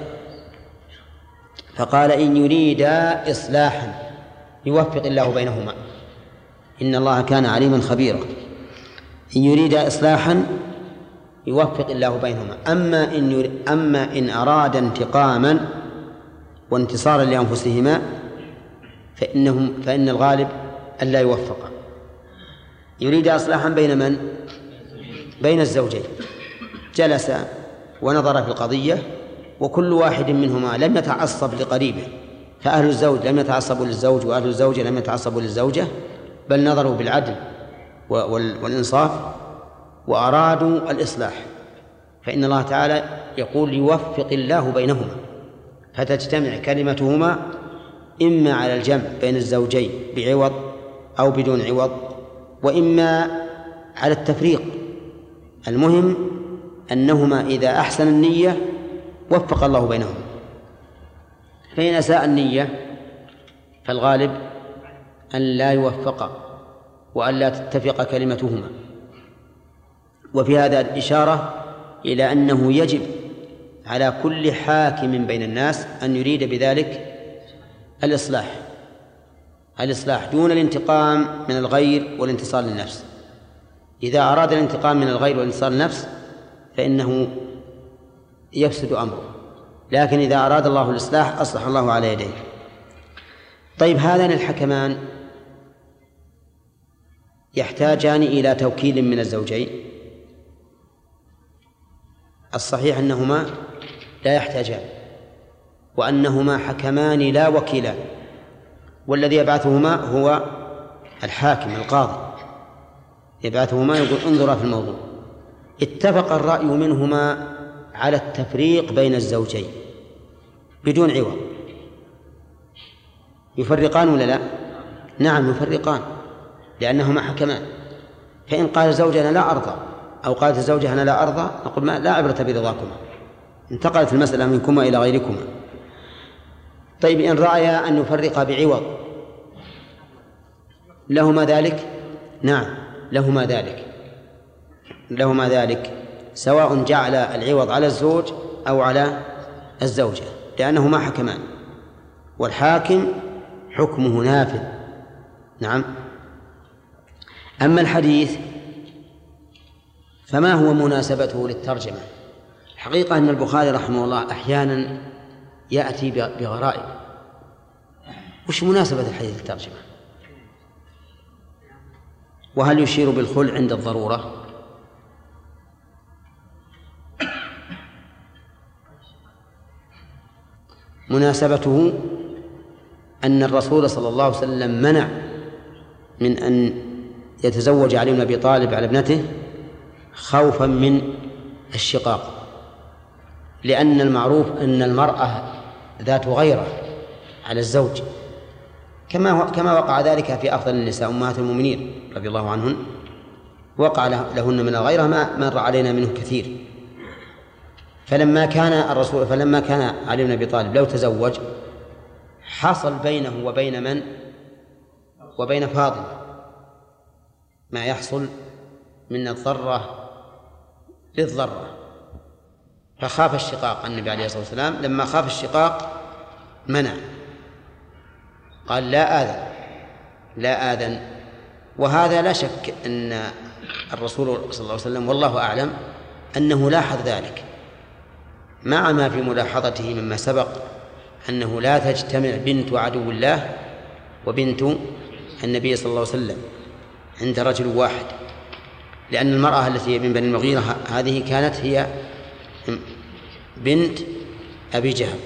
فقال إن يريدا إصلاحا يوفق الله بينهما إن الله كان عليما خبيرا. إن يريدا إصلاحا يوفق الله بينهما. أما إن يريد أما إن أراد انتقاما وانتصارا لأنفسهما فإنهم فإن الغالب ألا يوفق. يريد إصلاحا بين من؟ بين الزوجين. جلس ونظر في القضية وكل واحد منهما لم يتعصب لقريبه، فأهل الزوج لم يتعصبوا للزوج وأهل الزوجة لم يتعصبوا للزوجة، بل نظروا بالعدل والإنصاف وأرادوا الإصلاح، فإن الله تعالى يقول يوفق الله بينهما فتجتمع كلمتهما إما على الجمع بين الزوجين بعوض أو بدون عوض، وإما على التفريق. المهم أنهما إذا أحسن النية وفق الله بينهما، فإن أساء النية فالغالب أن لا يوفق وأن لا تتفق كلمتهما. وفي هذا الإشارة إلى أنه يجب على كل حاكم بين الناس أن يريد بذلك الإصلاح الإصلاح دون الانتقام من الغير والانتصار للنفس. إذا أراد الانتقام من الغير والانتصار للنفس فإنه يفسد أمره، لكن إذا أراد الله الإصلاح أصلح الله على يديه. طيب هذان الحكمان يحتاجان إلى توكيل من الزوجين؟ الصحيح أنهما لا يحتاجان، وأنهما حكمان لا وكيلان، والذي يبعثهما هو الحاكم القاضي، يبعثهما يقول انظرا في الموضوع. اتفق الرأي منهما على التفريق بين الزوجين بدون عوض. يفرقان ولا لا؟ نعم يفرقان، لأنهما حكمان. فإن قال زوجنا لا أرضى أو قالت الزوجة أنا لا أرضى، نقول ما لا عبرة برضاكما، انتقلت المسألة منكما إلى غيركما. طيب إن رأيا أن يفرقا بعوض لهما ذلك؟ نعم لهما ذلك لهما ذلك سواء جعل العوض على الزوج أو على الزوجة، لأنهما حكمان والحاكم حكمه نافذ. نعم. أما الحديث فما هو مناسبته للترجمة؟ حقيقة أن البخاري رحمه الله أحيانا يأتي بغرائب. وش مناسبة الحديث للترجمة؟ وهل يشير بالخلع عند الضرورة؟ مناسبته أن الرسول صلى الله عليه وسلم منع من أن يتزوج علي بن أبي طالب على ابنته خوفا من الشقاق، لأن المعروف أن المرأة ذات غيرة على الزوج، كما كما وقع ذلك في أفضل النساء أمهات المؤمنين رضي الله عنهن، وقع لهن من الغيرة ما مر علينا منه كثير. فلما كان الرسول فلما كان علي بن أبي طالب لو تزوج حصل بينه وبين من وبين فاطمة ما يحصل من الضرة للضرة، فخاف الشقاق. النبي عليه الصلاة والسلام لما خاف الشقاق منع، قال لا آذن لا آذن. وهذا لا شك أن الرسول صلى الله عليه وسلم والله أعلم أنه لاحظ ذلك، مع ما في ملاحظته مما سبق أنه لا تجتمع بنت عدو الله وبنت النبي صلى الله عليه وسلم عند رجل واحد، لأن المرأة التي من بني المغيرة هذه كانت هي بنت أبي جهل.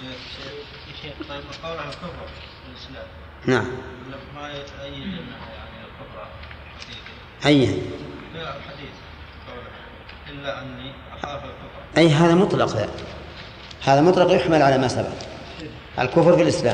طيب قولها الكفر في الإسلام. نعم. ما يأيد أنها يعني الكفر حقيقي. أي. لا الحديث قوله إلا أني أخاف الكفر. أي هذا مطلق، ذا هذا مطلق يحمل على ما سبق، الكفر في الإسلام.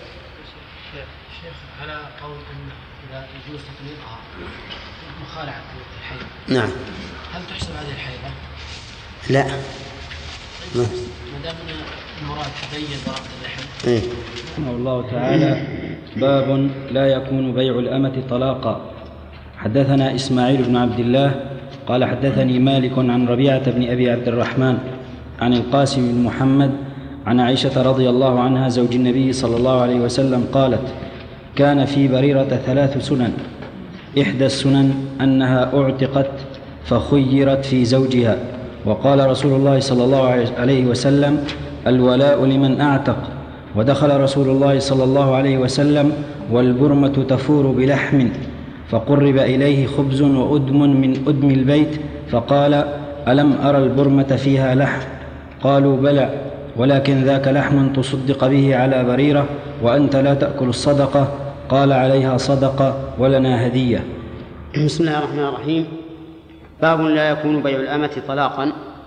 شيخ على قول أن إذا يجوز تطليقها مخالعة الحيض. نعم. هل تحسب هذه الحيضة؟ لا. ما دام المراد تبين براءة اللحم. إيه. رحمه الله تعالى: باب لا يكون بيع الأمة طلاقا. حدثنا إسماعيل بن عبد الله قال حدثني مالك عن ربيعة بن أبي عبد الرحمن عن القاسم بن محمد عن عائشة رضي الله عنها زوج النبي صلى الله عليه وسلم قالت: كان في بريرة ثلاث سنن، إحدى السنن أنها أعتقت فخيرت في زوجها، وقال رسول الله صلى الله عليه وسلم: الولاء لمن أعتق. ودخل رسول الله صلى الله عليه وسلم والبرمة تفور بلحم، فقرب إليه خبز وأدم من أدم البيت، فقال: ألم أرى البرمة فيها لحم؟ قالوا: بلى، ولكن ذاك لحم تصدق به على بريرة وأنت لا تأكل الصدقة. قال: عليها صدقة ولنا هدية. بسم الله الرحمن الرحيم. باب لا يكون بيع الأمة طلاقا،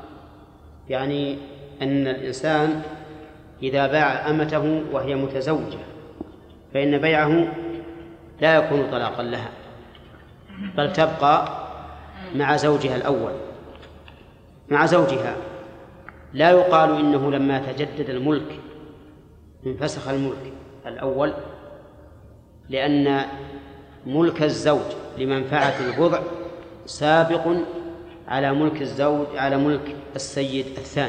يعني أن الإنسان إذا باع أمته وهي متزوجة فإن بيعه لا يكون طلاقا لها، بل تبقى مع زوجها الأول مع زوجها. لا يقال إنه لما تجدد الملك انفسخ الملك الأول، لأن ملك الزوج لمنفعة البضع سابق على ملك الزوج على ملك السيد الثاني،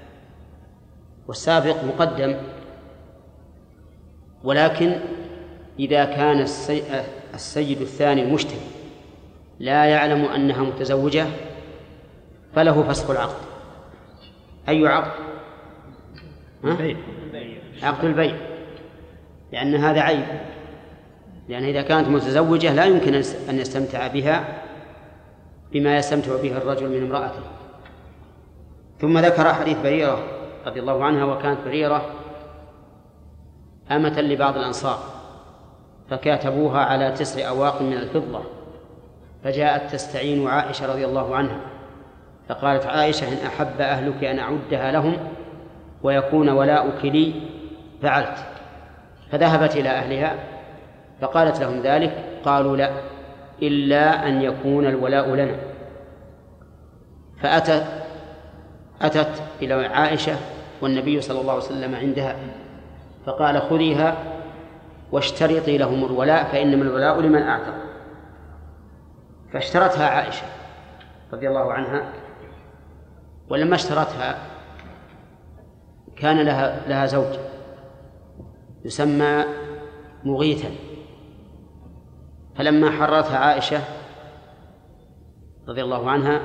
والسابق مقدم. ولكن إذا كان السيد الثاني المشتري لا يعلم أنها متزوجة فله فسخ العقد. أي عقد؟ ها؟ عقد البيع، لأن هذا عيب، لأن إذا كانت متزوجة لا يمكن أن يستمتع بها بما يستمتع به الرجل من امرأته. ثم ذكر حديث بريرة رضي الله عنها، وكانت بريرة أمة لبعض الأنصار فكاتبوها على تسع أواق من الفضة، فجاءت تستعين عائشة رضي الله عنها، فقالت عائشة: إن أحب أهلك أن أعدها لهم ويكون ولاؤك لي فعلت. فذهبت إلى أهلها فقالت لهم ذلك، قالوا: لا، إلا أن يكون الولاء لنا. فأتت أتت إلى عائشة والنبي صلى الله عليه وسلم عندها، فقال: خذيها واشترطي لهم الولاء فإنما الولاء لمن أعتق. فاشترتها عائشة رضي الله عنها، ولما اشترتها كان لها, لها زوج يسمى مغيثا، فلما حررتها عائشة رضي الله عنها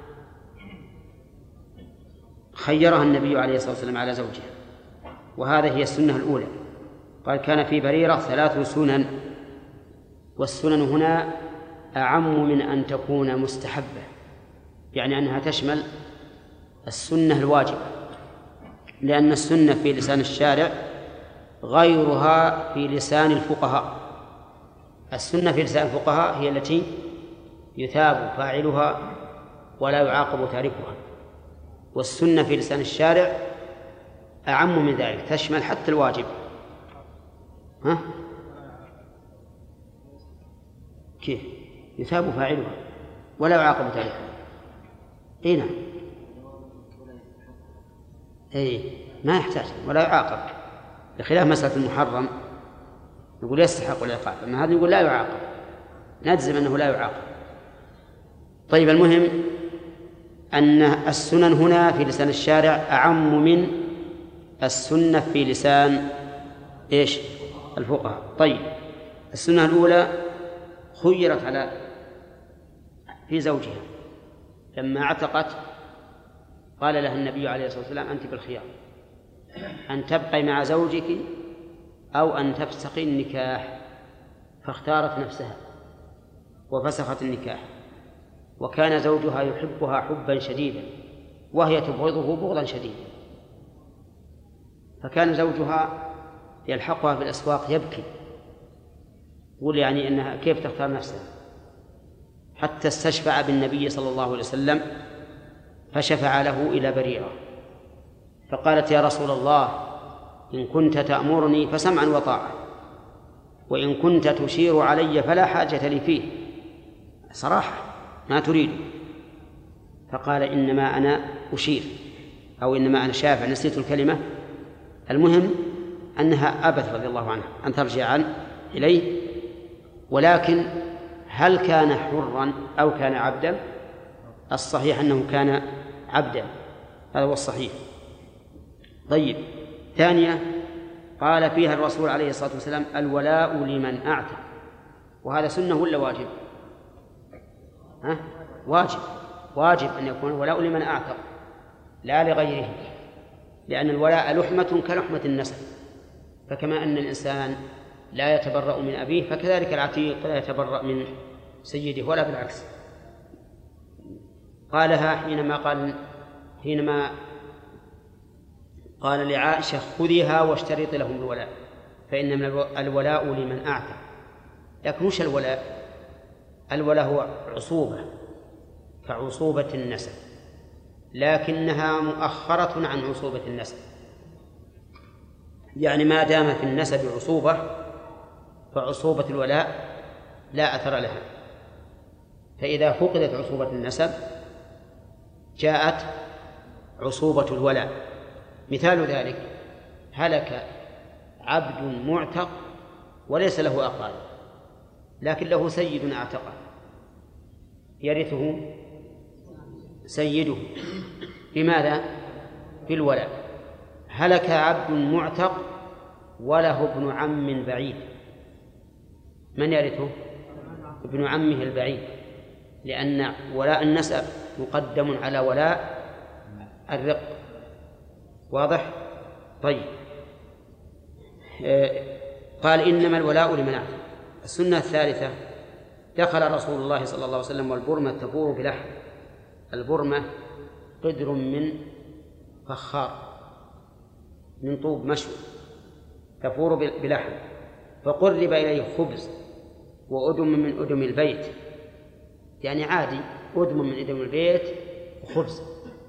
خيرها النبي عليه الصلاة والسلام على زوجها، وهذه هي السنة الأولى. قال: كان في بريرة ثلاث سنن، والسنن هنا أعم من أن تكون مستحبة، يعني أنها تشمل السنة الواجبة لأن السنة في لسان الشارع غيرها في لسان الفقهاء. السنة في لسان الفقهاء هي التي يثاب فاعلها ولا يعاقب تاركها، والسنة في لسان الشارع أعم من ذلك، تشمل حتى الواجب. ها؟ كيف؟ يثاب فاعلها ولا يعاقب تاركها. اي نعم، اي ما يحتاج ولا يعاقب، بخلاف مسألة المحرم نقول يستحق العقاب، أما هذا نقول لا يعاقب، نجزم أنه لا يعاقب. طيب، المهم أن السنن هنا في لسان الشارع أعم من السنة في لسان إيش؟ الفقهاء. طيب، السنة الأولى خيرت على في زوجها لما اعتقت، قال لها النبي عليه الصلاة والسلام: أنت بالخيار، أن تبقي مع زوجك أو أن تفسخي النكاح، فاختارت نفسها وفسخت النكاح، وكان زوجها يحبها حبا شديدا وهي تبغضه بغضا شديدا، فكان زوجها يلحقها في الأسواق يبكي، يقول يعني إنها كيف تختار نفسها، حتى استشفع بالنبي صلى الله عليه وسلم فشفع له إلى بريرة، فقالت: يا رسول الله، إن كنت تأمرني فسمعا وطاعة، وإن كنت تشير علي فلا حاجة لي فيه، صراحة ما تريد. فقال: إنما أنا أشير، أو إنما أنا شافع، نسيت الكلمة. المهم أنها أبت رضي الله عنها أن ترجع عنه إليه، ولكن هل كان حرا أو كان عبدا؟ الصحيح أنه كان عبدا، هذا هو الصحيح. طيب، ثانية قال فيها الرسول عليه الصلاة والسلام: الولاء لمن أعتق، وهذا سنة ولا واجب؟ ها؟ واجب، واجب أن يكون الولاء لمن أعتق لا لغيره، لأن الولاء لحمة كلحمة النسب، فكما أن الإنسان لا يتبرأ من أبيه فكذلك العتيق لا يتبرأ من سيده ولا بالعكس. قالها حينما قال حينما قال لعائشة: خذيها واشترط لهم الولاء، فإن من الولاء لمن أعتق. لكن وش الولاء؟ الولاء هو عصوبة كعصوبة النسب، لكنها مؤخرة عن عصوبة النسب، يعني ما دام في النسب عصوبة فعصوبة الولاء لا أثر لها، فإذا فقدت عصوبة النسب جاءت عصوبة الولاء. مثال ذلك: هلك عبد معتق وليس له أقارب، لكن له سيد أعتقه، يرثه سيده بماذا؟ بالولاء. هلك عبد معتق وله ابن عم بعيد، من يرثه؟ ابن عمه البعيد، لأن ولاء النسب مقدم على ولاء الرق. واضح؟ طيب، قال: إنما الولاء لمن أعتق. السنة الثالثة: دخل رسول الله صلى الله عليه وسلم والبرمة تفور بلحم. البرمة قدر من فخار من طوب مشوي تفور بلحم، فقرب إليه خبز وأدم من أدم البيت، يعني عادي أدم من أدم البيت وخبز.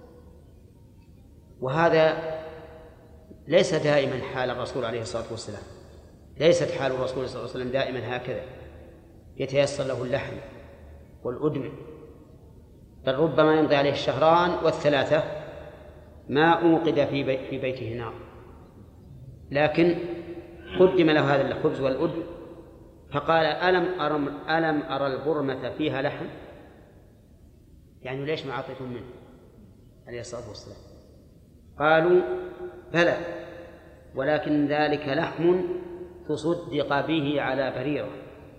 وهذا ليس دائما حال الرسول عليه الصلاة والسلام، ليست حال الرسول صلى الله عليه وسلم دائما هكذا يتيسر له اللحم والأدم، بل ربما يمضي عليه الشهران والثلاثة ما أوقد في, بي في بيته نار، لكن قدم له هذا الخبز والأدم، فقال: ألم أرى, ألم أرى البرمة فيها لحم؟ يعني ليش ما أعطيتم منه عليه الصلاة والسلام؟ قالوا: بلى، ولكن ذلك لحم تصدق به على بريرة،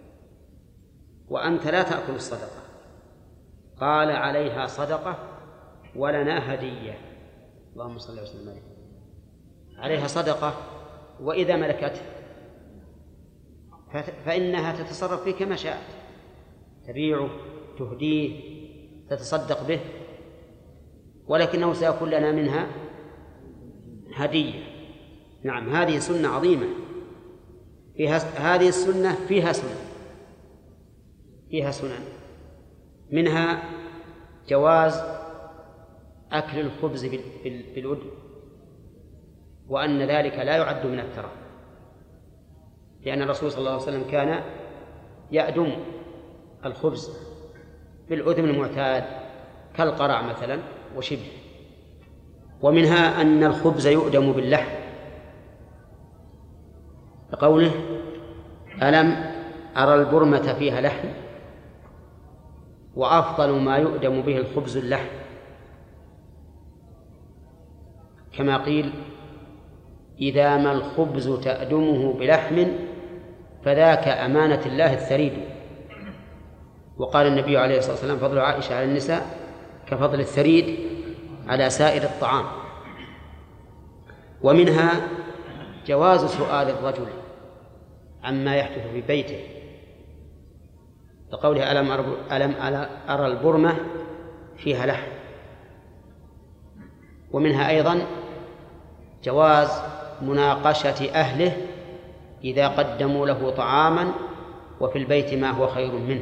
وأنت لا تأكل الصدقة. قال: عليها صدقة ولنا هدية. اللهم صل وسلم عليه. عليها صدقة، وإذا ملكته فإنها تتصرف فيه كما شاءت، تبيعه، تهديه، تتصدق به، ولكنه سيكون لنا منها هدية. نعم، هذه سنة عظيمة، فيها هذه السنة فيها سنة فيها سنن منها جواز أكل الخبز بالود، وأن ذلك لا يعد من الترف، لأن الرسول صلى الله عليه وسلم كان يأدم الخبز بالأدم المعتاد كالقرع مثلا وشبه. ومنها أن الخبز يؤدم باللحم، لقوله ألم أرى البرمة فيها لحم، وأفضل ما يؤدم به الخبز اللحم، كما قيل إذا ما الخبز تأدمه بلحم فذاك أمانة الله الثريد. وقال النبي عليه الصلاة والسلام فضل عائشة على النساء كفضل الثريد على سائر الطعام. ومنها جواز سؤال الرجل عما يحدث في بيته، لقوله ألم ألم أرى البرمة فيها لحم. ومنها أيضا جواز مناقشة أهله إذا قدموا له طعاما وفي البيت ما هو خير منه،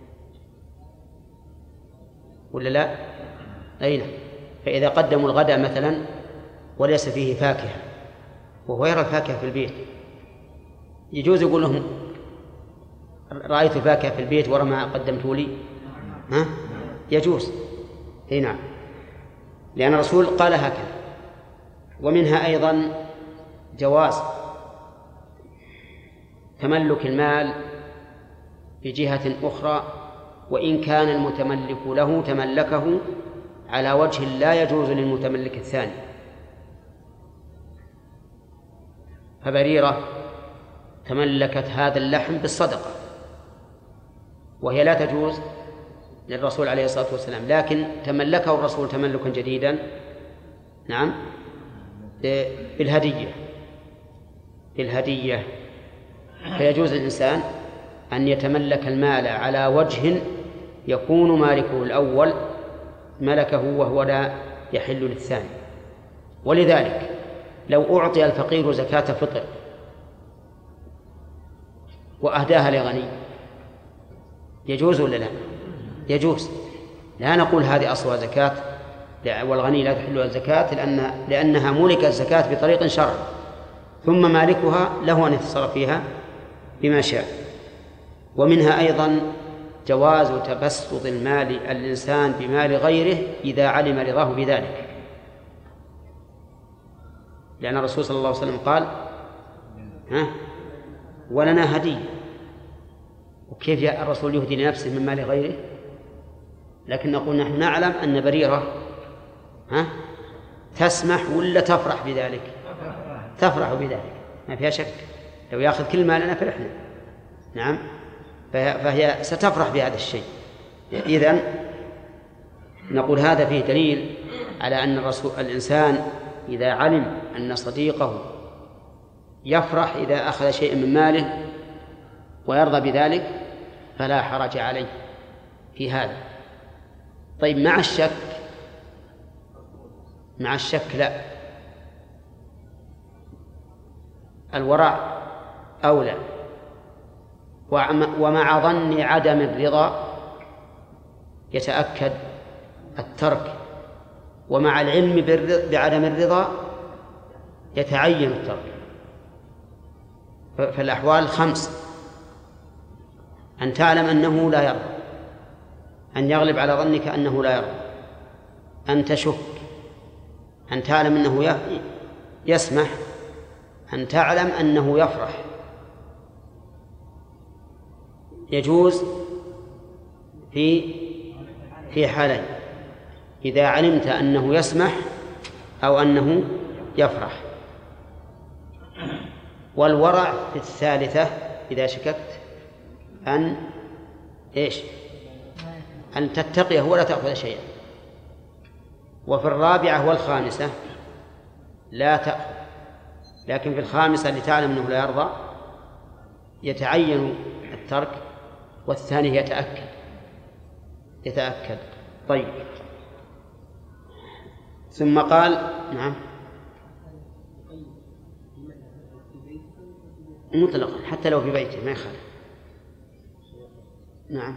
ولا لا؟ أين؟ فإذا قدموا الغداء مثلا وليس فيه فاكهة وهو يرى الفاكهة في البيت، يجوز يقول لهم رأيت فاكهة في البيت ورا ما قدمتوا لي؟ ها؟ يجوز. أي نعم، لأن الرسول قال هكذا. ومنها أيضا جواز تملك المال بجهة أخرى، وإن كان المتملك له تملكه على وجه لا يجوز للمتملك الثاني. فبريرة تملكت هذا اللحم بالصدقة، وهي لا تجوز للرسول عليه الصلاة والسلام، لكن تملكه الرسول تملكا جديدا، نعم، بالهدية بالهدية فيجوز للإنسان أن يتملك المال على وجه يكون مالكه الأول ملكه وهو لا يحل للثاني. ولذلك لو أعطي الفقير زكاة فطر وأهداها لغني يجوز ولا لا؟ يجوز. لا نقول هذه أصلها زكاة والغني لا تحل الزكاة لأن لأنها ملكت الزكاة بطريق شرعي، ثم مالكها له أن يتصرف فيها بما شاء. ومنها أيضا جواز تبسط المال الإنسان بمال غيره إذا علم رضاه بذلك، لأن الرسول صلى الله عليه وسلم قال ها ولنا هدية. وكيف الرسول يهدي لنفسه من مال غيره؟ لكن نقول نحن نعلم أن بريرة ها تسمح ولا تفرح بذلك؟ تفرح بذلك، ما فيها شك. لو يأخذ كل مالنا فرحنا، نعم، فهي ستفرح بهذا الشيء. إذن نقول هذا فيه دليل على أن الرسول الإنسان إذا علم أن صديقه يفرح إذا أخذ شيئا من ماله ويرضى بذلك فلا حرج عليه في هذا. طيب مع الشك مع الشك لا، الورع أولى. ومع ظن عدم الرضا يتأكد الترك، ومع العلم بعدم الرضا يتعين الترك. فالأحوال خمس: أن تعلم أنه لا يرضى، أن يغلب على ظنك أنه لا يرضى، أن تشك، أن تعلم أنه يسمح، أن تعلم أنه يفرح. يجوز في في حالين: إذا علمت أنه يسمح أو أنه يفرح. والورع في الثالثة إذا شككت أن إيش؟ أن تتقيه ولا تأخذ شيئا. وفي الرابعة والخامسة لا تأخذ، لكن في الخامسة اللي تعلم أنه لا يرضى يتعين الترك، والثاني يتأكد يتأكد طيب. ثم قال نعم مطلقا حتى لو في بيته ما يخالف. نعم.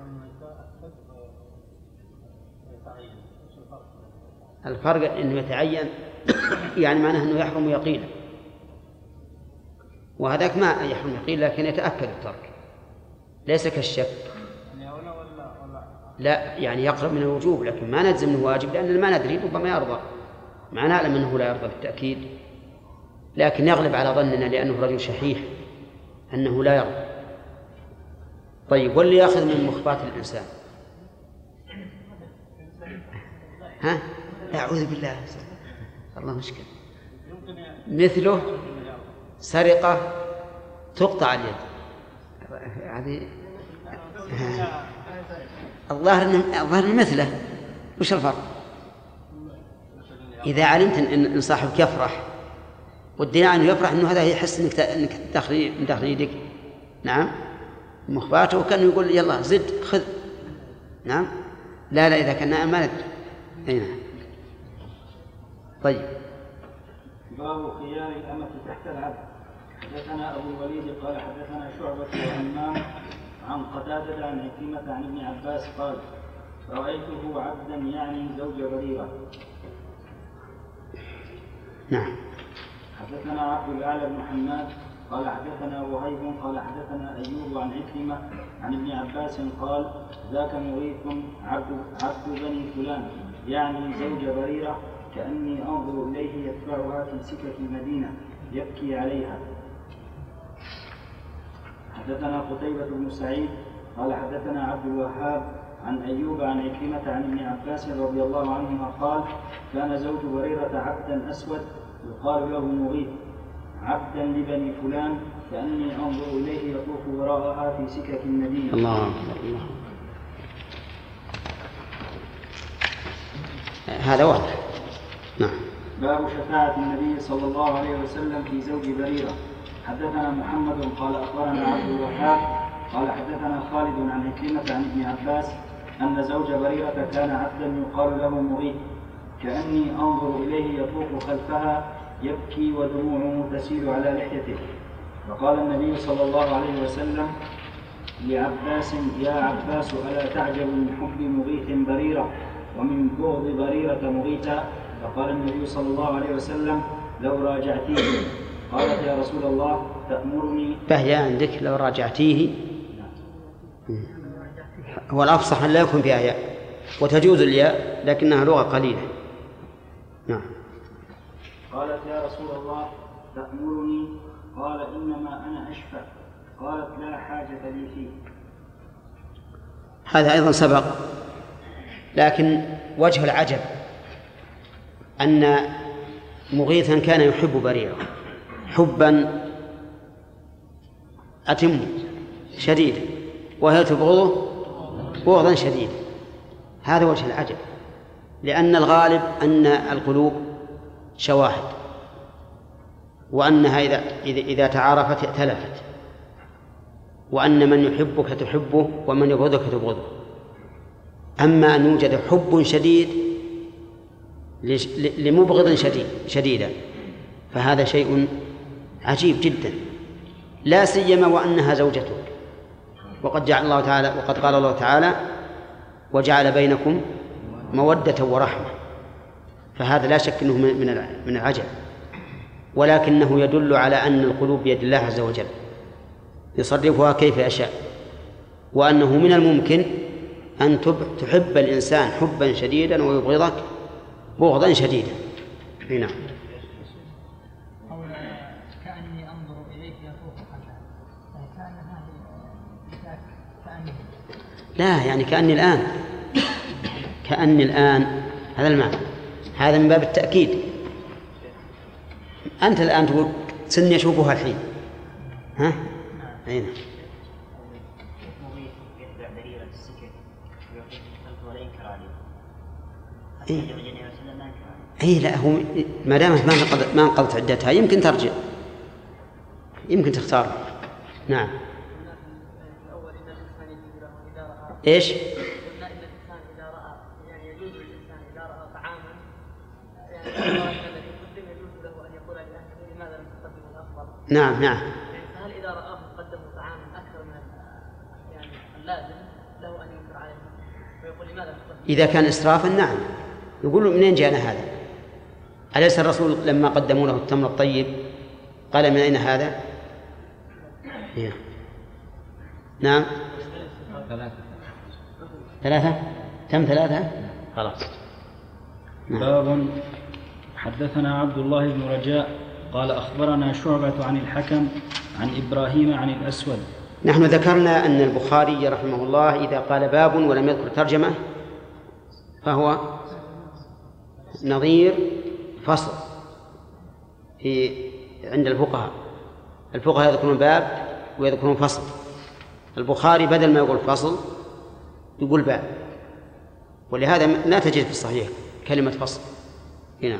الفرق أنه يتعين يعني معناه أنه يحرم يقينا، وهذاك ما يحرم يقينا لكن يتأكد الترك، ليس كالشك. لا يعني يقرب من الوجوب لكن ما نجزم أنه واجب لأننا ما ندري، ربما يرضى، ما نعلم أنه لا يرضى بالتأكيد، لكن يغلب على ظننا لأنه رجل شحيح أنه لا يرضى. طيب واللي يأخذ من مخبات الإنسان ها؟ أعوذ بالله، الله مشكلة. مثله سرقة تقطع اليد، هذه الظاهر الظاهر مثله، وش الفرق؟ إذا علمت إن صاحبك يفرح والدنيا أنه يفرح أنه هذا يحس إنك إنك تدخل من داخل يدك، نعم، مخباته، وكان يقول يلا زد خذ، نعم، لا لا إذا كان نائم ما ندري. أي نعم. طيب. باب خيار الأمة تحت العبد. حدثنا أبو الوليد قال حدثنا شعبة وهمام عن قتادة عن عكرمة عن ابن عباس قال رأيته عبدا يعني زوج بريرة. نعم. حدثنا عبد الأعلى بن حماد قال حدثنا وهيب قال حدثنا أيوب عن عكرمة عن ابن عباس قال ذاك مغيث عبد عبد بني فلان يعني زوج بريرة كأني أنظر إليه يتبعها في سكك المدينة يبكي عليها. حدثنا قتيبة بن سعيد قال حدثنا عبد الوهاب عن أيوب عن عكرمة عن ابن عباس رضي الله عنهما قال كان زوج بريرة عبدا أسود يقال له مغيث عبدا لبني فلان كأني أنظر إليه يطوف وراءها في سكك المدينة. الله الله. هذا واضح. نعم. باب شفاعة النبي صلى الله عليه وسلم في زوج بريرة. حدثنا محمد قال أخبرنا عبد الوهاب قال حدثنا خالد عن عكرمة عن ابن عباس أن زوج بريرة كان عبدا يقال له مغيث كأني أنظر إليه يطوف خلفها يبكي ودموعه تسيل على لحيته. فقال النبي صلى الله عليه وسلم لعباس يا عباس ألا تعجب من حب مغيث بريرة ومن بغض بريرة مغيثا؟ فقال النبي صلى الله عليه وسلم لو راجعتيه. قالت يا رسول الله تأمرني؟ فهي عندك لو راجعتيه. هو الأفصح أن لا يكون فيها ياء، وتجوز الياء لكنها لغة قليلة. نعم. قالت يا رسول الله تأمرني؟ قال إنما أنا أشفع. قالت لا حاجة لي فيه. هذا أيضا سبق، لكن وجه العجب أن مغيثا كان يحب بريرة حبا أتم شديدا وهي تبغضه بغضا شديدا. هذا وجه العجب، لأن الغالب أن القلوب شواهد، وأنها إذا, إذا تعارفت ائتلفت، وأن من يحبك تحبه ومن يبغضك تبغضه. أما أن يوجد حب شديد لمبغض شديد شديدا فهذا شيء عجيب جدا، لا سيما وأنها زوجتك، وقد جعل الله تعالى وقد قال الله تعالى وجعل بينكم مودة ورحمة، فهذا لا شك أنه من العجب، ولكنه يدل على أن القلوب بيد الله عز وجل يصرفها كيف يشاء، وأنه من الممكن أن تحب الإنسان حبا شديدا ويبغضك بغضا شديدا. هنا كأني أنظر إليك يطوف خلفها، كأنها كأني لا يعني كأني الآن كأني الآن هذا المعنى، هذا من باب التأكيد. أنت الآن تقول سني أشوفها الحين، ها؟ أين؟ إيه؟ إيه لا هو ما دامت ما انقضت ما انقضت عدتها يمكن ترجع، يمكن تختار. نعم. إيش؟ قلنا إن الإنسان إذا رأى يعني يجوز للإنسان إذا رأى طعاما يعني الذي قدم يجوز له أن يقول لأهله لماذا لم تقدموا الأفضل؟ نعم نعم. فهل عليه ويقول لماذا تقدم؟ إذا كان إسرافا نعم، يقول منين جاءنا هذا؟ أليس الرسول لما قدموا له التمر الطيب قال من أين هذا؟ هي. نعم ثلاثة ثلاثة كم ثلاثة؟ خلاص. نعم. باب حدثنا عبد الله بن رجاء قال أخبرنا شعبة عن الحكم عن إبراهيم عن الأسود. نحن ذكرنا أن البخاري رحمه الله إذا قال باب ولم يذكر ترجمة فهو نظير فصل في عند الفقهاء. الفقهاء يذكرون باب ويذكرون فصل. البخاري بدل ما يقول فصل يقول باب، ولهذا لا تجد في الصحيح كلمة فصل. نعم.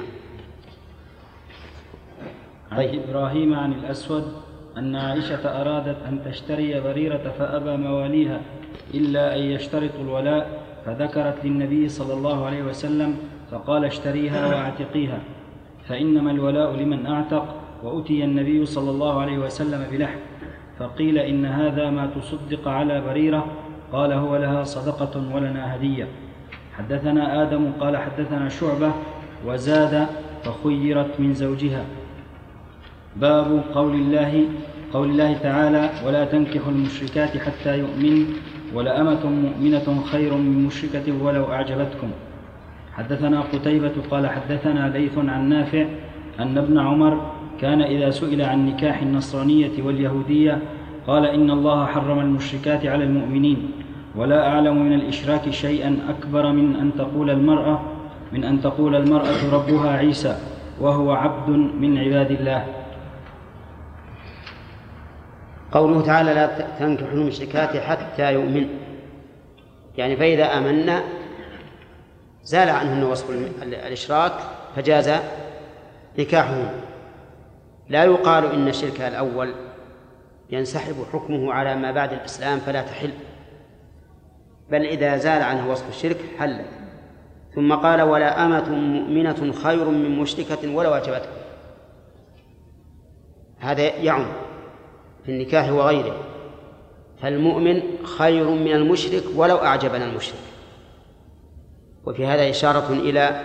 عن إبراهيم عن الأسود أن عائشة أرادت أن تشتري بريرة فأبى مواليها إلا أن يشترطوا الولاء، فذكرت للنبي صلى الله عليه وسلم فقال اشتريها واعتقيها، فإنما الولاء لمن أعتق. وأتي النبي صلى الله عليه وسلم بلحم فقيل إن هذا ما تصدق على بريرة، قال هو لها صدقة ولنا هدية. حدثنا آدم قال حدثنا شعبة وزاد فخيرت من زوجها. باب قول الله قول الله تعالى ولا تنكحوا المشركات حتى يؤمن ولأمة مؤمنة خير من مشركة ولو أعجبتكم. حدثنا قتيبة قال حدثنا ليث عن نافع أن ابن عمر كان إذا سئل عن نكاح النصرانية واليهودية قال إن الله حرم المشركات على المؤمنين، ولا أعلم من الإشراك شيئا أكبر من أن تقول المرأة من أن تقول المرأة ربها عيسى وهو عبد من عباد الله. قوله تعالى لا تنكحوا المشركات حتى يؤمن، يعني فإذا آمنا زال عنهن وصف الإشراك فجاز نكاحهم. لا يقال إن الشرك الأول ينسحب حكمه على ما بعد الإسلام فلا تحل، بل إذا زال عنه وصف الشرك حل. ثم قال ولا أمة مؤمنة خير من مشركة ولو أعجبتكم، هذا يعم في النكاح وغيره، فالمؤمن خير من المشرك ولو أعجبنا المشرك. وفي هذا إشارة إلى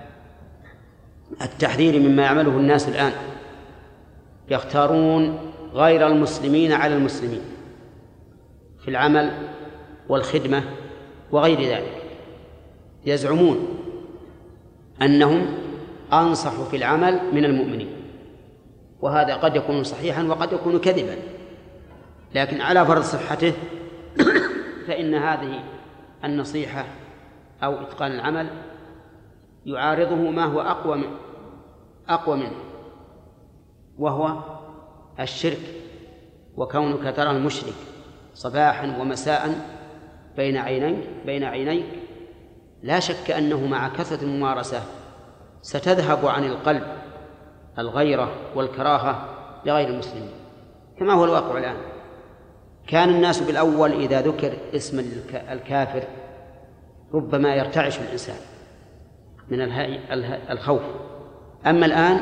التحذير مما يعمله الناس الآن، يختارون غير المسلمين على المسلمين في العمل والخدمة وغير ذلك، يزعمون أنهم أنصح في العمل من المؤمنين، وهذا قد يكون صحيحا وقد يكون كذبا، لكن على فرض صحته فإن هذه النصيحة أو إتقان العمل يعارضه ما هو أقوى منه أقوى منه وهو الشرك. وكونك ترى المشرك صباحا ومساء بين عينيك بين عينيك لا شك أنه مع كثرة الممارسة ستذهب عن القلب الغيرة والكراهة لغير المسلمين، كما هو الواقع الآن. كان الناس بالأول إذا ذكر اسم الكافر ربما يرتعش الإنسان من الخوف، أما الآن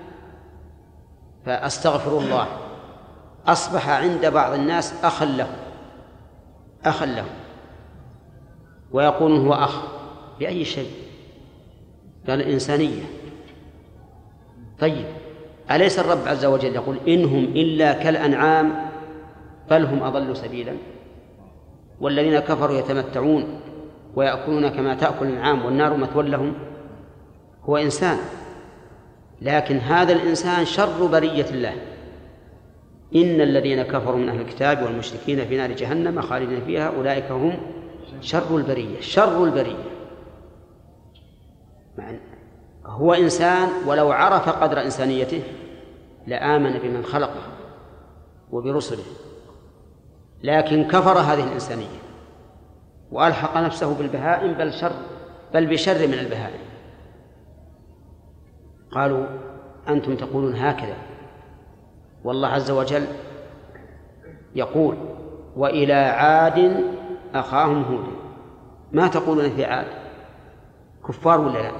فأستغفر الله أصبح عند بعض الناس أخا له أخا له ويقول هو أخ بأي شيء، قال الإنسانية. طيب أليس الرب عز وجل يقول إنهم إلا كالأنعام بل هم أضل سبيلا؟ والذين كفروا يتمتعون ويأكلون كما تأكل الأنعام والنار مثوى لهم. هو إنسان، لكن هذا الإنسان شر برية الله. إن الذين كفروا من أهل الكتاب والمشركين في نار جهنم خالدين فيها أولئك هم شر البرية شر البرية هو إنسان، ولو عرف قدر إنسانيته لآمن بمن خلقه وبرسله، لكن كفر هذه الإنسانية وألحق نفسه بالبهائم بل شر بل بشر من البهائم. قالوا أنتم تقولون هكذا، والله عز وجل يقول وإلى عاد أخاهم هود. ما تقولون في عاد؟ كفار ولا لا؟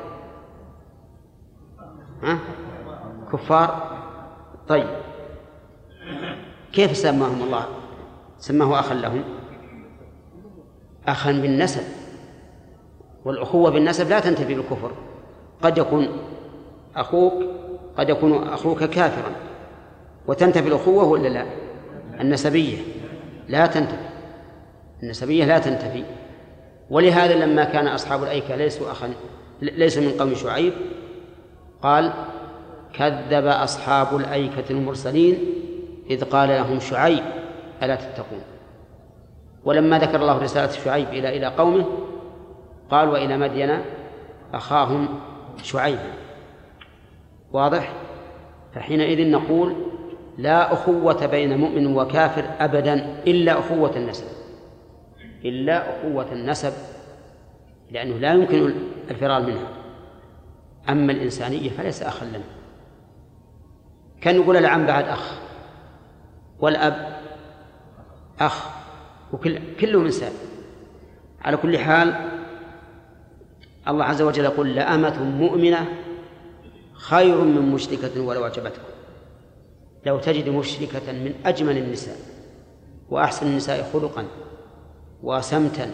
ها؟ كفار. طيب كيف سماهم الله؟ سماه أخا لهم؟ أخا بالنسب، والأخوة بالنسب لا تنتفي بالكفر. قد يكون أخوك قد يكون أخوك كافرا وتنتفي الأخوة ولا لا؟ النسبية لا تنتفي، النسبية لا تنتفي. ولهذا لما كان أصحاب الأيكة ليسوا أخا ليسوا من قوم شعيب قال كذب أصحاب الأيكة المرسلين إذ قال لهم شعيب ألا تتقون. ولما ذكر الله رسالة شعيب إلى إلى قومه قال وإلى مدين أخاهم شعيبا. واضح؟ فحينئذ نقول لا أخوة بين مؤمن وكافر أبدا إلا أخوة النسب، إلا أخوة النسب، لأنه لا يمكن الفرار منها. أما الإنسانية فليس أخا لنا. كان نقول العم بعد أخ، والأب أخ، وكل كلهم إنسان. على كل حال الله عز وجل يقول لأمة مؤمنة خير من مشركة ولو أعجبتكم. لو تجد مشركة من أجمل النساء وأحسن النساء خلقا وسمتا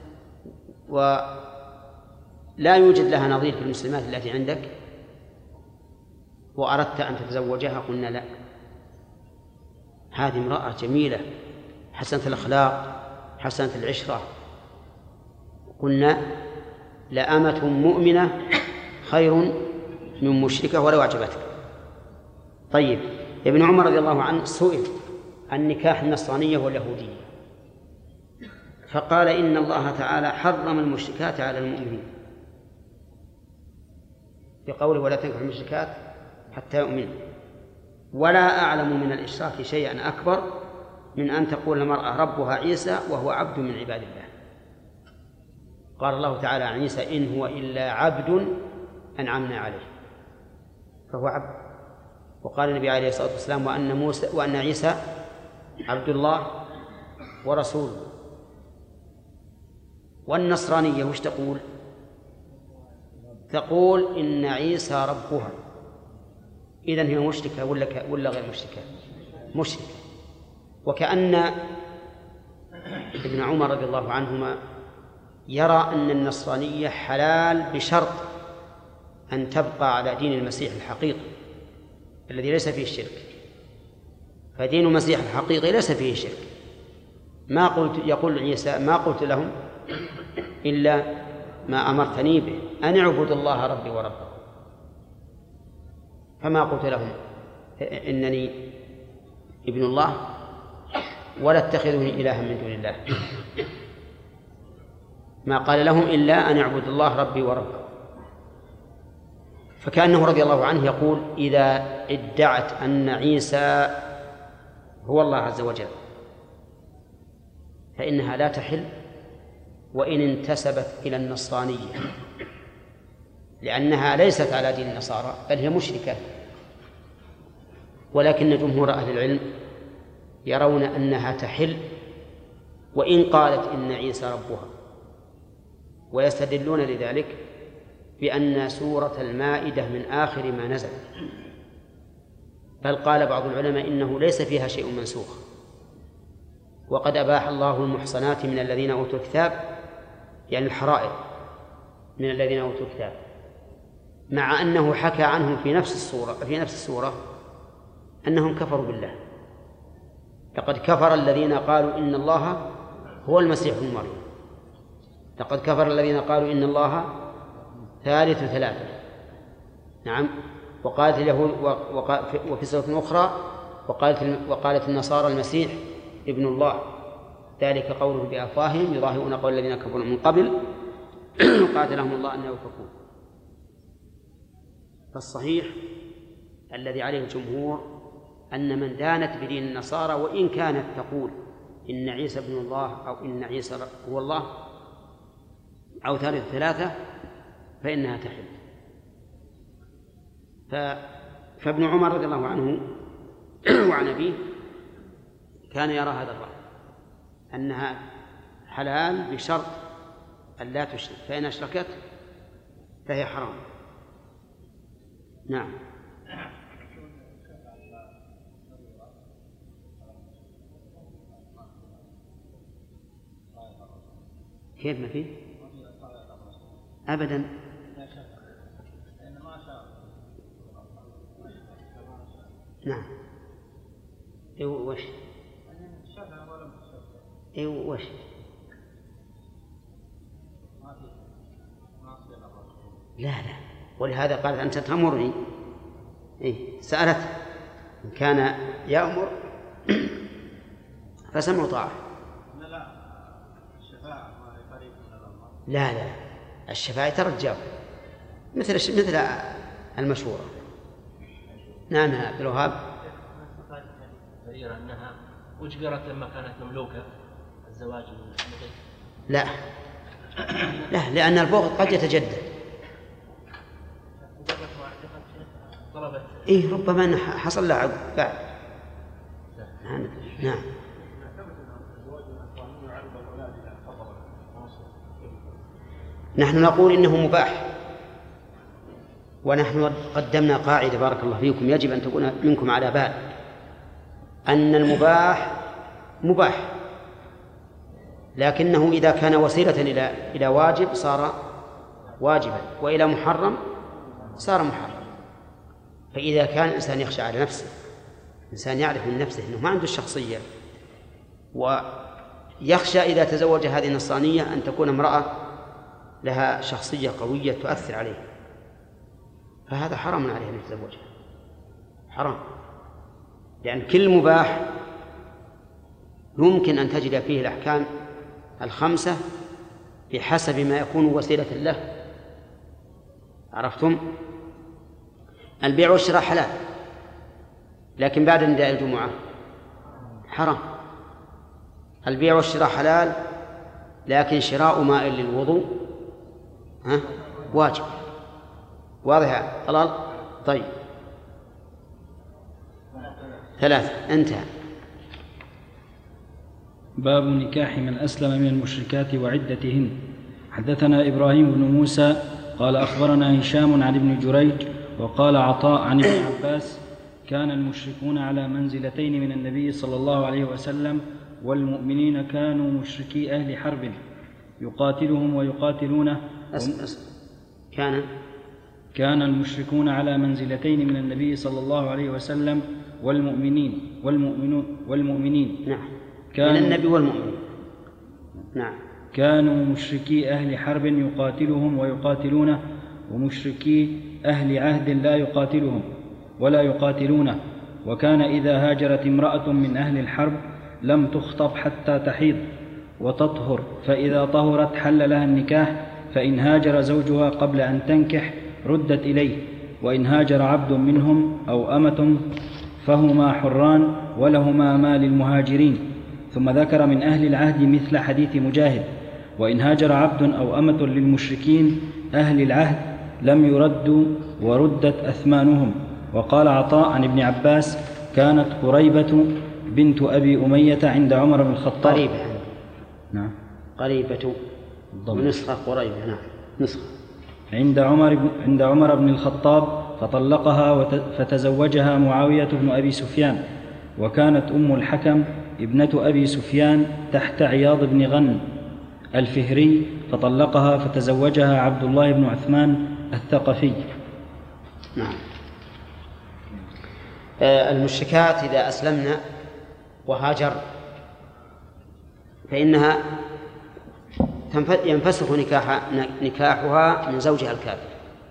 ولا يوجد لها نظير في المسلمات التي عندك وأردت أن تتزوجها، قلنا لا، هذه امرأة جميلة حسنة الأخلاق حسنة العشرة، قلنا لأمة مؤمنة خير من مشركة ولو أعجبتك. طيب، ابن عمر رضي الله عنه سئل عن نكاح النصرانية واليهودية فقال إن الله تعالى حرم المشركات على المؤمنين بقوله ولا تنكحوا المشركات حتى يؤمنوا، ولا أعلم من الإشراك شيئا أكبر من أن تقول المرأة ربها عيسى وهو عبد من عباد الله. قال الله تعالى عن عيسى إن هو إلا عبد أنعمنا عليه، فهو عبد. وقال النبي عليه الصلاة والسلام وأن موسى وأن عيسى عبد الله ورسوله. والنصرانية وش تقول؟ تقول إن عيسى ربها. إذن هي مشركة ولا ولا غير مشركة؟ مشركة. وكأن ابن عمر رضي الله عنهما يرى أن النصرانية حلال بشرط أن تبقى على دين المسيح الحقيقي الذي ليس فيه الشرك. فدين المسيح الحقيقي ليس فيه شرك. ما قلت يقول عيسى ما قلت لهم إلا ما أمرتني به أن اعبدوا الله ربي وربكم، فما قلت لهم إنني ابن الله ولا اتخذوني إلها من دون الله، ما قال لهم إلا أن اعبدوا الله ربي وربكم. فكأنه رضي الله عنه يقول إذا ادعت أن عيسى هو الله عز وجل فإنها لا تحل وإن انتسبت إلى النصرانية، لأنها ليست على دين النصارى بل هي مشركة. ولكن جمهور أهل العلم يرون أنها تحل وإن قالت إن عيسى ربها، ويستدلون لذلك بأن سورة المائدة من آخر ما نزل، بل قال بعض العلماء إنه ليس فيها شيء منسوخ، وقد أباح الله المحصنات من الذين أوتوا الكتاب، يعني الحرائر من الذين أوتوا الكتاب، مع أنه حكى عنهم في نفس السورة في نفس السورة أنهم كفروا بالله. لقد كفر الذين قالوا إن الله هو المسيح ابن مريم، لقد كفر الذين قالوا إن الله ثالث ثلاثة. نعم. وقالت اليهود وفي سورة أخرى وقالت وقالت النصارى المسيح ابن الله، ذلك قوله بأفواههم يضاهئون قول الذين كفروا من قبل قاتلهم الله أن يؤفكون. فالصحيح الذي عليه الجمهور أن من دانت بدين النصارى وإن كانت تقول إن عيسى ابن الله أو إن عيسى هو الله أو ثالث ثلاثة فإنها تحل. فابن عمر رضي الله عنه وعن أبيه كان يرى هذا الرأي أنها حلال بشرط أن لا تشرك، فإن أشركت فهي حرام. نعم. كيف ما فيه؟ أبدا. نعم. إيه وش؟ إيه وش؟ لا لا، ولهذا قالت أنت تأمرني. إيه سألت إن كان يأمر فسمع طاعة. لا الشفاعة ما قريب من الله. لا لا، الشفاعة ترجع مثل مثل المشورة. نعم يا عبد الوهاب. أنها أجبرت لما كانت مملوكة الزواج من الملك. لا لا، لأن البغض قد يتجدد. إيه ربما حصل له عقب بعد. نعم. نحن نقول إنه مباح، ونحن قدمنا قاعدة بارك الله فيكم يجب أن تكون منكم على بال، أن المباح مباح، لكنه إذا كان وسيلة إلى إلى واجب صار واجبا، وإلى محرم صار محرم. فإذا كان الإنسان يخشى على نفسه، الإنسان يعرف من نفسه أنه ما عنده الشخصية، ويخشى إذا تزوج هذه النصرانية أن تكون امرأة لها شخصية قوية تؤثر عليه، فهذا حرام عليه أن يتزوجها، حرام. لأن كل مباح يمكن أن تجد فيه الأحكام الخمسة بحسب ما يكون وسيلة له. عرفتم؟ البيع والشراء حلال، لكن بعد نداء الجمعة حرام. البيع والشراء حلال، لكن شراء ماء للوضوء ها واجب. واضح طلال؟ طيب ثلاثة انتهى. باب نكاح من أسلم من المشركات وعدتهن. حدثنا إبراهيم بن موسى قال أخبرنا هشام عن ابن جريج وقال عطاء عن ابن عباس كان المشركون على منزلتين من النبي صلى الله عليه وسلم والمؤمنين كانوا مشركي أهل حرب يقاتلهم ويقاتلونه. أسم أسم. كان كان المشركون على منزلتين من النبي صلى الله عليه وسلم والمؤمنين والمؤمنون والمؤمنين نعم كان من النبي والمؤمنين. نعم. كانوا مشركي أهل حرب يقاتلهم ويقاتلونه، ومشركي أهل عهد لا يقاتلهم ولا يقاتلونه. وكان إذا هاجرت امرأة من أهل الحرب لم تخطب حتى تحيض وتطهر، فإذا طهرت حل لها النكاح، فإن هاجر زوجها قبل أن تنكح ردت إليه، وإن هاجر عبد منهم أو أمة فهما حران ولهما ما للمهاجرين. ثم ذكر من أهل العهد مثل حديث مجاهد: وإن هاجر عبد أو أمة للمشركين أهل العهد لم يردوا وردت أثمانهم. وقال عطاء عن ابن عباس: كانت قريبة بنت أبي أمية عند عمر بن الخطاب. قريبة. نعم قريبة ونسخة قريبة. نعم نسخة. عند عمر عند عمر بن الخطاب فطلقها فتزوجها معاوية بن أبي سفيان، وكانت أم الحكم ابنة أبي سفيان تحت عياض بن غنم الفهري، فطلقها فتزوجها عبد الله بن عثمان الثقفي. نعم. المشركات إذا أسلمنا وهاجر فإنها ينفسخ نكاحها من زوجها الكافر،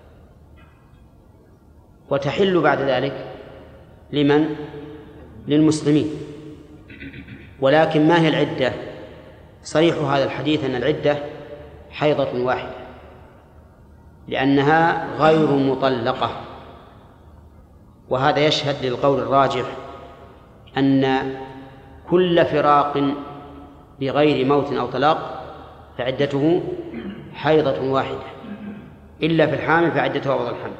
وتحل بعد ذلك لمن؟ للمسلمين. ولكن ما هي العدة؟ صريح هذا الحديث أن العدة حيضة واحدة، لأنها غير مطلقة. وهذا يشهد للقول الراجح أن كل فراق بغير موت أو طلاق فعدته حيضة واحدة، إلا في الحامل فعدتها وضع الحمل،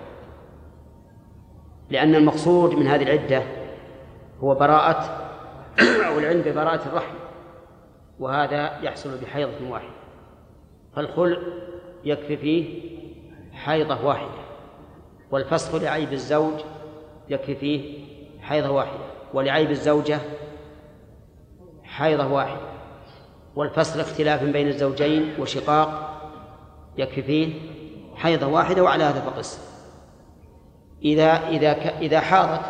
لأن المقصود من هذه العدة هو براءة أو العلم ببراءة الرحم، وهذا يحصل بحيضة واحدة. فالخلع يكفي فيه حيضة واحدة، والفسخ لعيب الزوج يكفي فيه حيضة واحدة، ولعيب الزوجة حيضة واحدة. والفصل اختلاف بين الزوجين وشقاق يكفي فيه حيضة واحدة، وعلى هذا فقس. إذا إذا إذا حاضت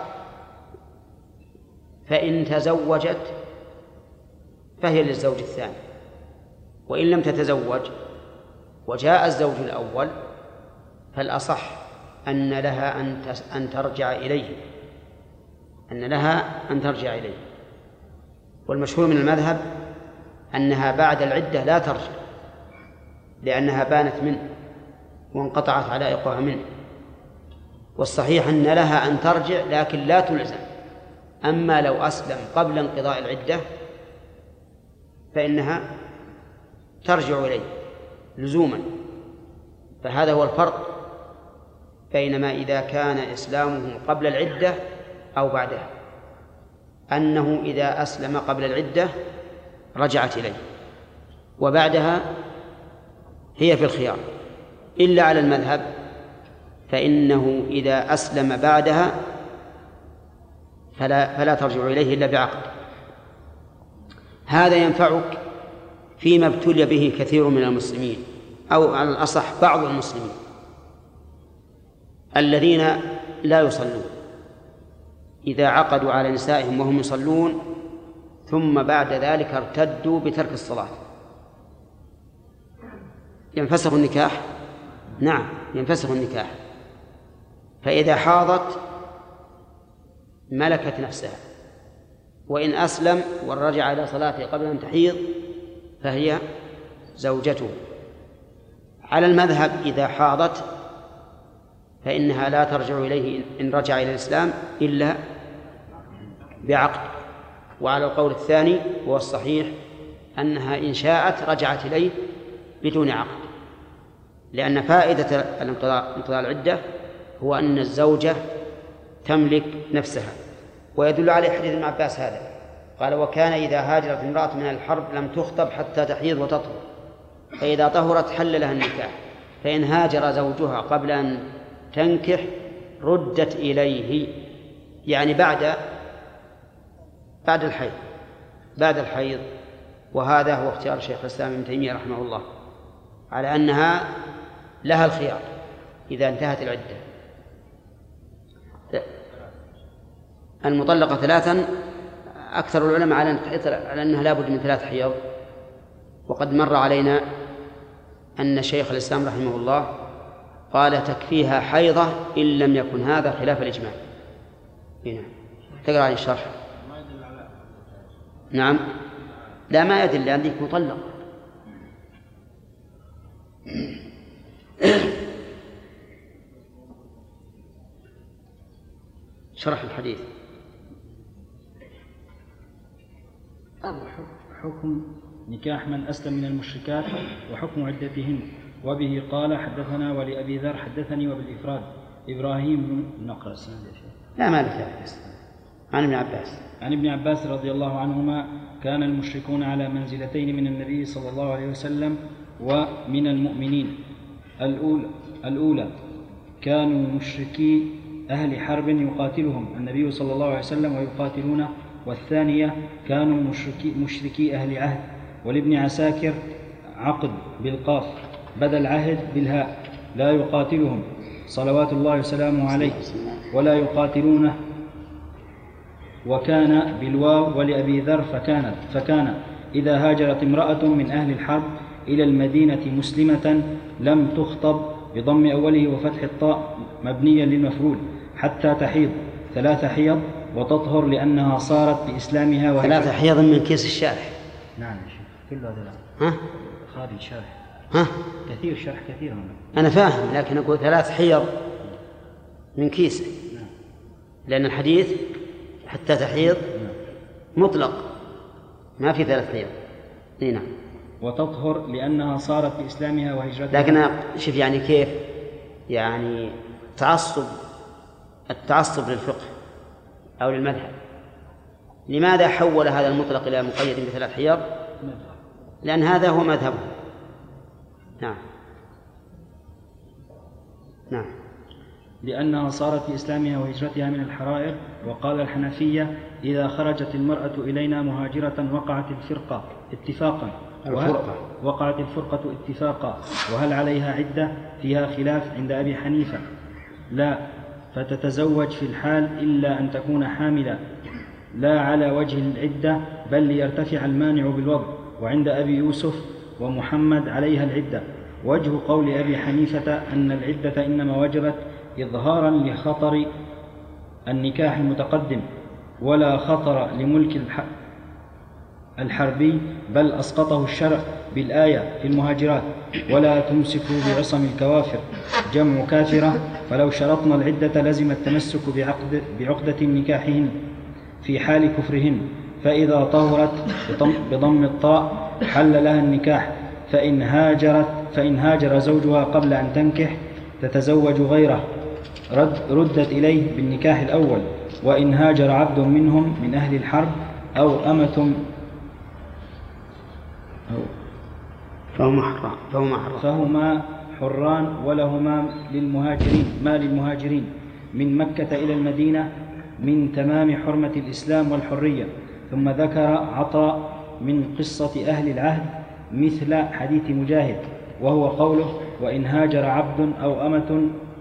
فإن تزوجت فهي للزوج الثاني، وإن لم تتزوج وجاء الزوج الأول فالأصح أن لها أن ترجع إليه أن لها أن ترجع إليه والمشهور من المذهب أنها بعد العدة لا ترجع، لأنها بانت منه وانقطعت علائقها منه. والصحيح أن لها أن ترجع لكن لا تلزم. أما لو أسلم قبل انقضاء العدة فإنها ترجع إليه لزوما. فهذا هو الفرق بينما إذا كان إسلامه قبل العدة أو بعدها، أنه إذا أسلم قبل العدة رجعت إليه، وبعدها هي في الخيار، إلا على المذهب فإنه إذا أسلم بعدها فلا, فلا ترجع إليه إلا بعقد. هذا ينفعك فيما ابتلي به كثير من المسلمين، أو على الأصح بعض المسلمين الذين لا يصلون، إذا عقدوا على نسائهم وهم يصلون ثم بعد ذلك ارتدوا بترك الصلاة، ينفسخ النكاح؟ نعم ينفسخ النكاح. فإذا حاضت ملكت نفسها، وإن أسلم ورجع إلى صلاته قبل أن تحيض فهي زوجته. على المذهب إذا حاضت فإنها لا ترجع إليه إن رجع إلى الإسلام إلا بعقد. وعلى القول الثاني هو الصحيح أنها إن شاءت رجعت إليه بدون عقد، لأن فائدة انقضاء العدة هو أن الزوجة تملك نفسها. ويدل عليه حديث ابن عباس هذا، قال: وكان إذا هاجرت امرأة من الحرب لم تخطب حتى تحيض وتطهر، فإذا طهرت حل لها النكاح، فإن هاجر زوجها قبل أن تنكح ردت إليه، يعني بعد بعد الحيض بعد الحيض وهذا هو اختيار شيخ الإسلام ابن تيمية رحمه الله، على أنها لها الخيار إذا انتهت العدة. المطلقة ثلاثا، أكثر العلماء على أنها لا بد من ثلاث حيض، وقد مر علينا أن شيخ الإسلام رحمه الله قال تكفيها حيضة إن لم يكن هذا خلاف الإجماع. هنا تقرأ عن الشرح. نعم لا ما يدل لأنك مطلق. شرح الحديث. حكم نكاح من أسلم من المشركات وحكم عدتهن. وبه قال حدثنا ولأبي ذر حدثني وبالإفراد إبراهيم بن نقرأ. لا ما لك. عن ابن عباس عن ابن عباس رضي الله عنهما: كان المشركون على منزلتين من النبي صلى الله عليه وسلم ومن المؤمنين. الأولى, الأولى كانوا مشركي أهل حرب يقاتلهم النبي صلى الله عليه وسلم ويقاتلونه، والثانية كانوا مشركي, مشركي أهل عهد. ولابن عساكر عقد بالقاف بدل عهد بالهاء، لا يقاتلهم صلوات الله وسلامه عليه ولا يقاتلونه، وكان بالواو. ولأبي ذر فكانت فكان إذا هاجرت امرأة من أهل الحرب إلى المدينة مسلمة لم تخطب بضم أوله وفتح الطاء مبنيا للمفعول حتى تحيض ثلاث حيض وتطهر لأنها صارت بإسلامها. ثلاث حيض من كيس الشارح. نعم كل هذا ها خارج شرح. ها كثير شرح كثير هنا. أنا فاهم، لكن أقول ثلاث حيض من كيسه، لأن الحديث حتى تحيض مطلق، ما في ثلاث حيض. نعم. وتطهر لأنها صارت بإسلامها وهجرتها. لكن شوف يعني كيف يعني تعصب التعصب للفقه أو للمذهب. لماذا حول هذا المطلق إلى مقيد بثلاث حيض؟ لأن هذا هو مذهبه. نعم نعم لأنها صارت بإسلامها وهجرتها من الحرائر. وقال الحنفية: إذا خرجت المرأة إلينا مهاجرة وقعت الفرقة اتفاقا، الفرقة. وقعت الفرقة اتفاقا. وهل عليها عدة؟ فيها خلاف عند أبي حنيفة. لا، فتتزوج في الحال إلا أن تكون حاملا، لا على وجه العدة، بل ليرتفع المانع بالوضع. وعند أبي يوسف ومحمد عليها العدة. وجه قول أبي حنيفة أن العدة إنما وجبت إظهارا لخطر النكاح المتقدم، ولا خطر لملك الحربي، بل أسقطه الشرع بالآية في المهاجرات: ولا تمسكوا بعصم الكوافر، جمع كافرة. فلو شرطنا العدة لزم التمسك بعقد بعقدة نكاحهن في حال كفرهن، فإذا طهرت بضم الطاء حل لها النكاح. فإن هاجرت فإن هاجر زوجها قبل أن تنكح تتزوج غيره، رد ردت إليه بالنكاح الأول. وإن هاجر عبد منهم من أهل الحرب أو أمة فهما فهما فهما حران، ولهما للمهاجرين ما للمهاجرين من مكة إلى المدينة من تمام حرمة الإسلام والحرية. ثم ذكر عطاء من قصة أهل العهد مثل حديث مجاهد، وهو قوله: وإن هاجر عبد أو أمة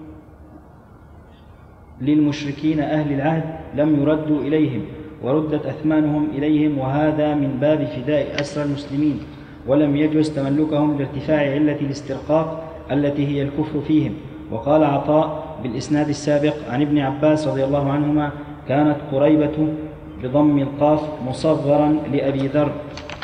للمشركين أهل العهد لم يردوا إليهم، وردت أثمانهم إليهم، وهذا من باب فداء أسرى المسلمين، ولم يجوز تملكهم لارتفاع علة الاسترقاق التي هي الكفر فيهم. وقال عطاء بالإسناد السابق عن ابن عباس رضي الله عنهما: كانت قريبة بضم القاف مصغرا لأبي ذر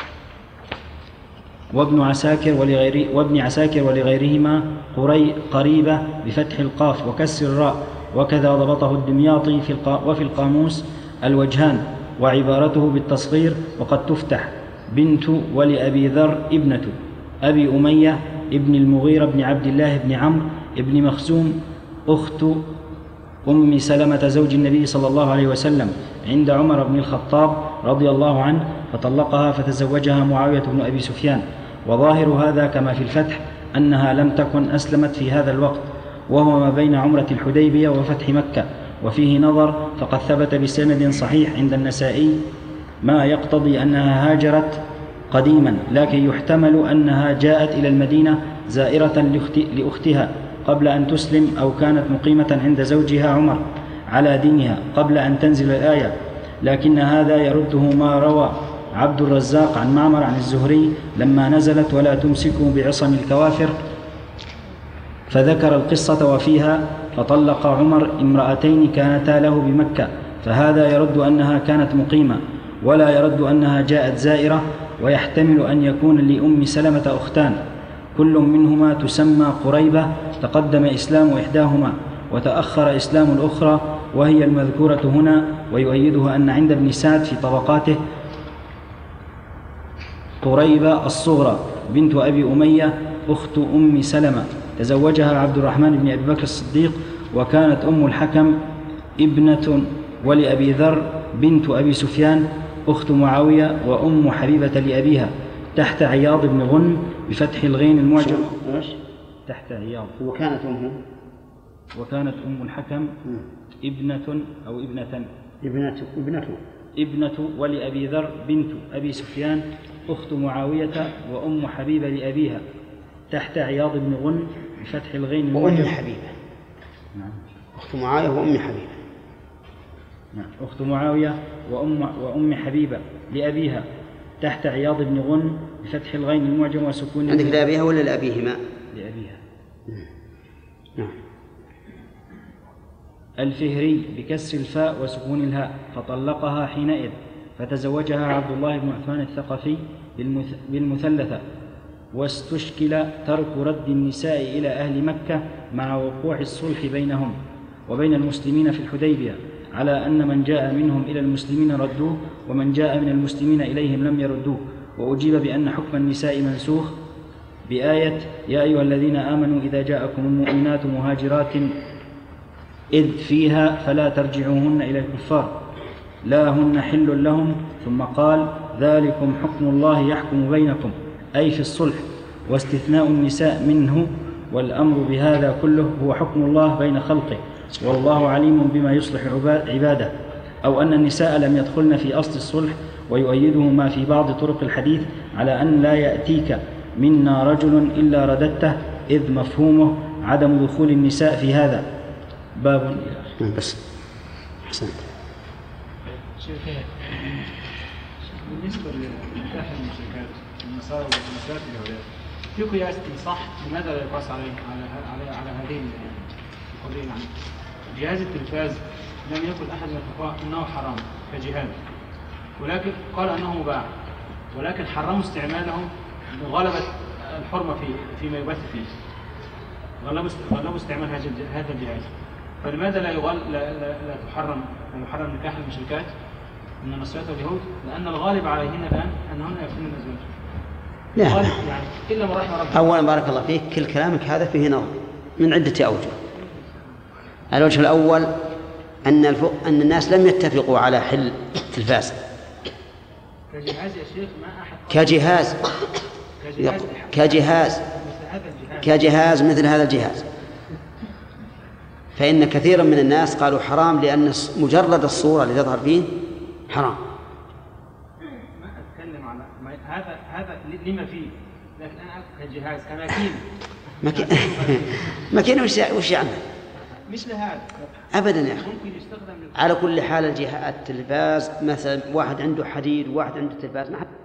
وابن عساكر ولغير وابن عساكر ولغيرهما قري قريبة بفتح القاف وكسر الراء، وكذا ضبطه الدمياطي في وفي القاموس الوجهان، وعبارته بالتصغير وقد تفتح: بنت ولأبي ذر ابنة أبي أمية ابن المغيرة بن عبد الله بن عمرو ابن مخزوم أخت أم سلمة زوج النبي صلى الله عليه وسلم عند عمر بن الخطاب رضي الله عنه، فطلقها فتزوجها معاوية بن أبي سفيان. وظاهر هذا كما في الفتح أنها لم تكن أسلمت في هذا الوقت، وهو ما بين عمرة الحديبية وفتح مكة. وفيه نظر، فقد ثبت بسند صحيح عند النسائي ما يقتضي أنها هاجرت قديما، لكن يحتمل أنها جاءت إلى المدينة زائرة لأختها قبل أن تسلم، أو كانت مقيمة عند زوجها عمر على دينها قبل أن تنزل الآية. لكن هذا يرده ما روى عبد الرزاق عن معمر عن الزهري لما نزلت: ولا تمسكوا بعصم الكوافر، فذكر القصة وفيها: فطلق عمر امرأتين كانتا له بمكة، فهذا يرد أنها كانت مقيمة، ولا يرد أنها جاءت زائرة. ويحتمل أن يكون لأم سلمة أختان، كل منهما تسمى قريبة، تقدم إسلام إحداهما وتأخر إسلام الأخرى، وهي المذكورة هنا. ويؤيدها أن عند ابن سعد في طبقاته قريبة الصغرى بنت أبي أمية أخت أم سلمة تزوجها عبد الرحمن بن أبي بكر الصديق، وكانت أم الحكم ابنة ولأبي ذر بنت أبي سفيان أخت معاوية وأم حبيبة لأبيها، تحت عياض بن غن بفتح الغين المعجم. تحت عياض. وكانت أمه وكانت أم الحكم ابنة أو ابنة ابنة ابنة ابنة ولأبي ذر بنت أبي سفيان أخت معاوية وأم حبيبة لأبيها، تحت عياض بن غن بفتح الغين المعجم. وأم حبيبة. نعم. أخت معاوية وأم حبيبة. نعم. أخت معاوية وأم وأم حبيبة لأبيها، تحت عياض بن غن بفتح الغين المعجم وسكون. عندك لأبيها ولا لأبيهما؟ لأبيها. نعم. الفهري بكسر الفاء وسكون الهاء، فطلقها حينئذ، فتزوجها عبد الله بن عثمان الثقفي بالمثلثة. واستشكل ترك رد النساء إلى أهل مكة مع وقوع الصلح بينهم وبين المسلمين في الحديبية، على أن من جاء منهم إلى المسلمين ردوه، ومن جاء من المسلمين إليهم لم يردوه. وأجيب بأن حكم النساء منسوخ بآية: يا أيها الذين آمنوا إذا جاءكم المؤمنات مهاجرات إذ فيها فلا ترجعوهن إلى الكفار لا هن حل لهم. ثم قال: ذلكم حكم الله يحكم بينكم، أي في الصلح، واستثناء النساء منه، والأمر بهذا كله هو حكم الله بين خلقه، والله عليم بما يصلح عباده. أو أن النساء لم يدخلن في أصل الصلح. ويؤيده ما في بعض طرق الحديث على أن لا يأتيك منا رجل إلا رددته، إذ مفهومه عدم دخول النساء في هذا. باب بس أحسنت. بالنسبة لنكاح المشركات النصارى والمسلمات اليهودية، في قياس صح لماذا لا يقاس عليه على على على هذه القضية؟ يعني جهاز التلفاز لم يقل أحد من الفقهاء أنه حرام كجهاز، ولكن قال أنه مباح، ولكن حرموا استعماله غلبت الحرمة فيه فيما يبث فيه، غلبوا غلبوا استعمال هذا الجهاز. فلماذا لا يغل لا, لا, لا تحرم لا يحرم نكاح المشركات من النصارى واليهود؟ لأن الغالب عليهن الآن أنهن يكون الأزواج. لا يعني إلا ما رحم ربنا. أولا بارك الله فيك، كل كلامك هذا فيه نظر من عدة أوجه. الوجه الأول أن الفق... أن الناس لم يتفقوا على حل التلفاز كجهاز يا شيخ، ما أحد كجهاز كجهاز كجهاز كجهاز مثل هذا الجهاز. فإن كثيرا من الناس قالوا حرام لأن مجرد الصورة اللي تظهر فيه حرام. ما أتكلم على هذا هذا لما فيه، لكن أنا كجهاز كماكين ماكين ماكين وش وش يعني؟ مثل هذا أبدا يا أخي. ممكن يستخدم على كل حال الجهاز التلفاز مثلا واحد عنده حديد وواحد عنده تلفاز ما